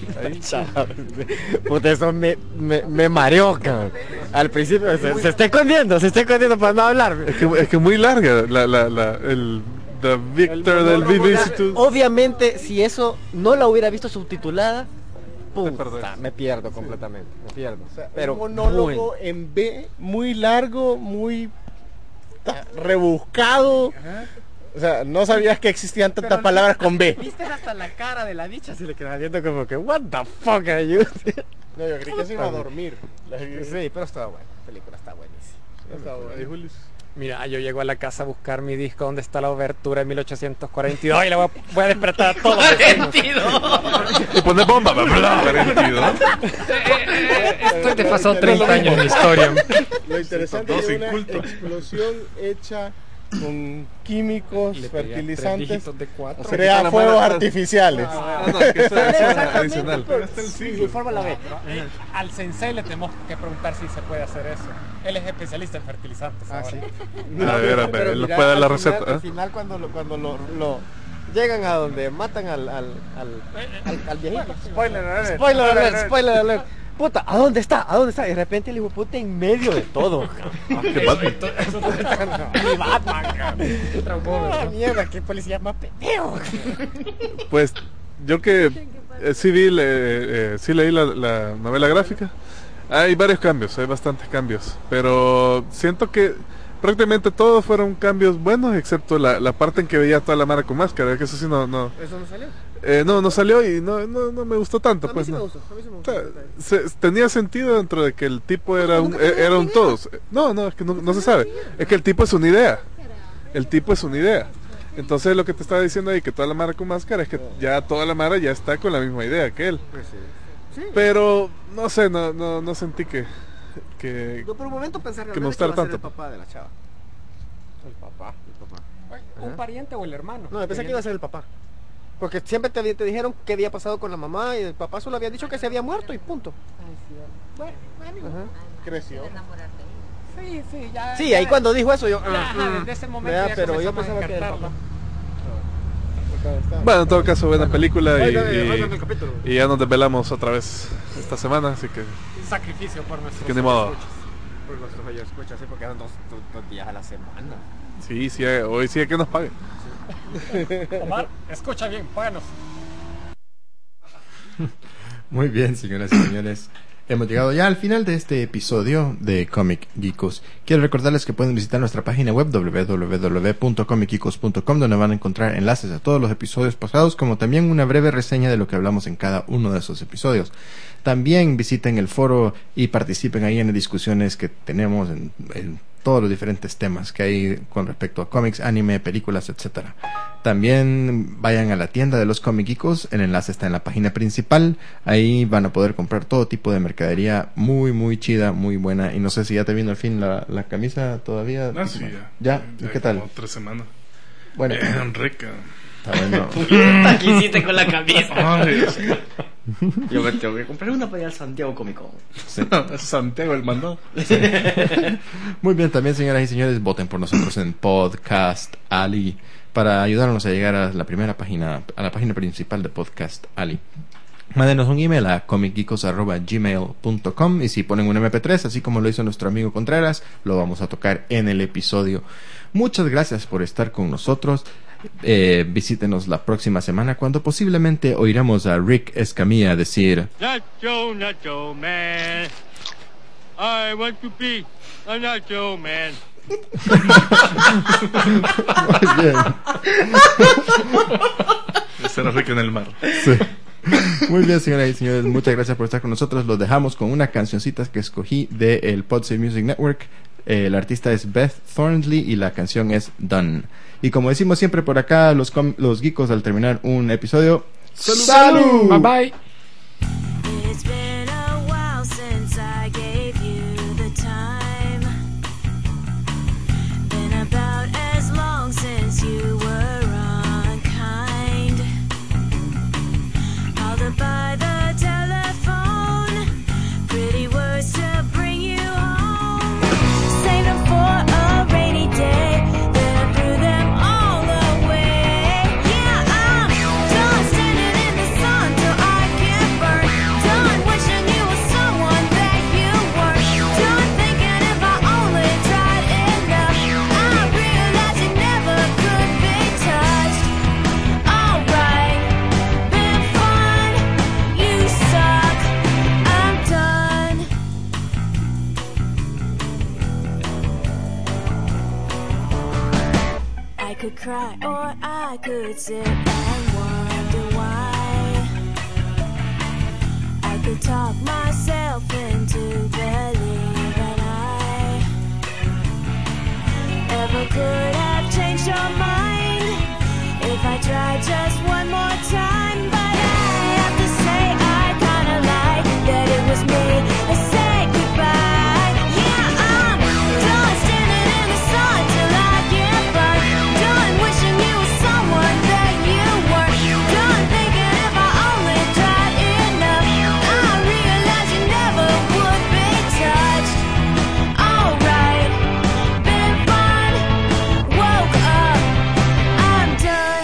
Puta, eso me, me, me mareó, cabrón. Al principio se, se está escondiendo, se está escondiendo para no hablar. Es que es que muy larga la, la, la, el The Victor del B B C. Obviamente, si eso no la hubiera visto subtitulada, perdés. puta, me pierdo completamente, me pierdo. o sea, Pero un monólogo bueno. en B, muy largo, muy ta- rebuscado. O sea, no sabías que existían tantas Pero- palabras con B. ¿Viste hasta la cara de la dicha? Se le queda viendo como que, what the fuck are you? No, yo creí que se iba a dormir. Sí, pero está buena, la película está buenísima. Está bueno. Mira, yo llego a la casa a buscar mi disco donde está la obertura de mil ochocientos cuarenta y dos y la voy a, voy a despertar a todos. Y pone bomba, bla, bla, cuarenta y dos. Estoy desfasado treinta años en mi historia. Lo interesante Todos es una incultos. explosión hecha con químicos, Le pegué a tres fertilizantes, dígitos de cuatro. crea fuegos artificiales. Ah, no, es que eso, eso es adicional. Sí, Fórmula B. Eh, al sensei le tenemos que preguntar si se puede hacer eso. Él es especialista en fertilizantes. Ah, ahora. sí. A ver, a ver, Pero él nos mira, puede dar la al final- receta, Al ¿eh? final, cuando lo, cuando lo, lo llegan a donde matan al, al, al, al, al viejito. Spoiler alert. Spoiler alert, spoiler alert. Puta, ¿a dónde está? ¿A dónde está? Y de repente el hijo de puta en medio de todo. ¿Qué Batman? Mi Batman, cabrón. Traumó, Ah, ¿verdad? mierda, qué policía más pendejo. Pues yo que eh, sí vi, le- eh, sí leí la, la novela gráfica. Hay varios cambios, hay bastantes cambios, pero siento que prácticamente todos fueron cambios buenos, excepto la, la parte en que veía toda la mara con máscara, que eso sí no no ¿Eso no salió? eh, no, no salió y no, no, no me gustó tanto, A mí pues sí me no. gustó, a mí sí me O gustó. sea, se- tenía sentido dentro de que el tipo era un, eh, era un todos. No, no, es que no, no se sabe. Es que el tipo es una idea. El tipo es una idea. Entonces lo que te estaba diciendo ahí, que toda la mara con máscara, es que ya toda la mara ya está con la misma idea que él. Pues sí. Pero, no sé, no, no, no sentí que... que Yo por un momento pensé me realmente que gustara iba a ser tanto. el papá de la chava. El papá. El papá. ¿Un pariente o el hermano? No, pensé que iba a ser el papá. Porque siempre te, te dijeron qué había pasado con la mamá y el papá solo había dicho que se había muerto y punto. Bueno, bueno. Ajá. Creció. Sí, sí, ya. Sí, ya, ahí cuando dijo eso yo... Ya, ah, desde ese momento vea, ya pero yo comenzamos a pensaba que era el encartarlo. papá. Bueno, en todo caso, buena película y, Óigame, y- óigame el capítulo. y ya nos desvelamos otra vez esta semana, así que Sacrificio por nuestros que ni modo. escuchas. Por nuestros oídos, escucha, así porque eran dos, dos, dos días a la semana. Sí, sí, eh, hoy sí hay que nos paguen. Omar, escucha bien, páganos. Muy bien, señoras y señores. Hemos llegado ya al final de este episodio de Comic Geekos. Quiero recordarles que pueden visitar nuestra página web doble u doble u doble u punto comic geekos punto com, donde van a encontrar enlaces a todos los episodios pasados, como también una breve reseña de lo que hablamos en cada uno de esos episodios. También visiten el foro y participen ahí en las discusiones que tenemos en, en todos los diferentes temas que hay con respecto a cómics, anime, películas, etcétera. También vayan a la tienda de los Comic Geekos, el enlace está en la página principal, ahí van a poder comprar todo tipo de mercadería muy muy chida, muy buena, y no sé si ya te vino al fin la, la camisa todavía. Ah, sí, ya. ¿Ya? ¿Y Ya qué tal? Como tres semanas. Bueno, Bien rica. está bueno. ¿Qué hiciste con la camisa? Ay, Yo me tengo que comprar una para ir al Santiago Comic Con. Sí. Santiago el mandó. Muy bien, también señoras y señores, voten por nosotros en Podcast Ali para ayudarnos a llegar a la primera página, a la página principal de Podcast Ali. Mándenos un email a comic geekos arroba gmail punto com y si ponen un eme pe tres, así como lo hizo nuestro amigo Contreras, lo vamos a tocar en el episodio. Muchas gracias por estar con nosotros. Eh, visítenos la próxima semana cuando posiblemente oiremos a Rick Escamilla decir Nacho, Nacho Man. I want to be a Nacho Man. Muy bien. Ese era rico en el mar. Sí. Muy bien, señoras y señores, muchas gracias por estar con nosotros. Los dejamos con una cancioncita que escogí del Podsafe Music Network. Eh, el artista es Beth Thornley y la canción es Done. Y como decimos siempre por acá, los, com- los geekos al terminar un episodio, ¡salud! ¡Salud! Bye bye. It's been a while since I gave you the time. Been about as long since you were unkind. Called up by the telephone, pretty words to bring you home. Saved them for a rainy day, then I threw them all away. Yeah, I'm done standing in the sun till I get burned. Done wishing you were someone that you weren't. Done thinking if I only tried enough, I realized you never could be touched. Alright, been fun, you suck, I'm done. I could cry or I could sit and wonder why. I could talk myself into believing I ever could have changed your mind if I tried just one more time. But I have to say I kinda like that it was me that said goodbye. Yeah, I'm done standing in the sun till I get burned. Done wishing you were someone that you weren't. Done thinking if I only tried enough, I realized you never would be touched. Alright, been fun, woke up, I'm done.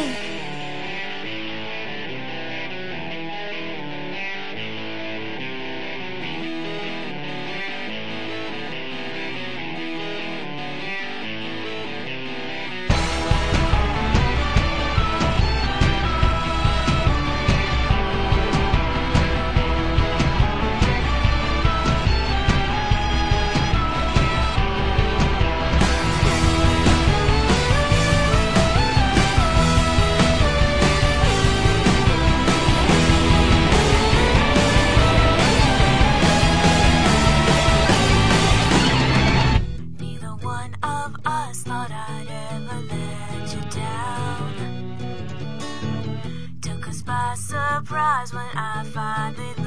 Neither one of us thought I'd ever let you down. Took us by surprise when I finally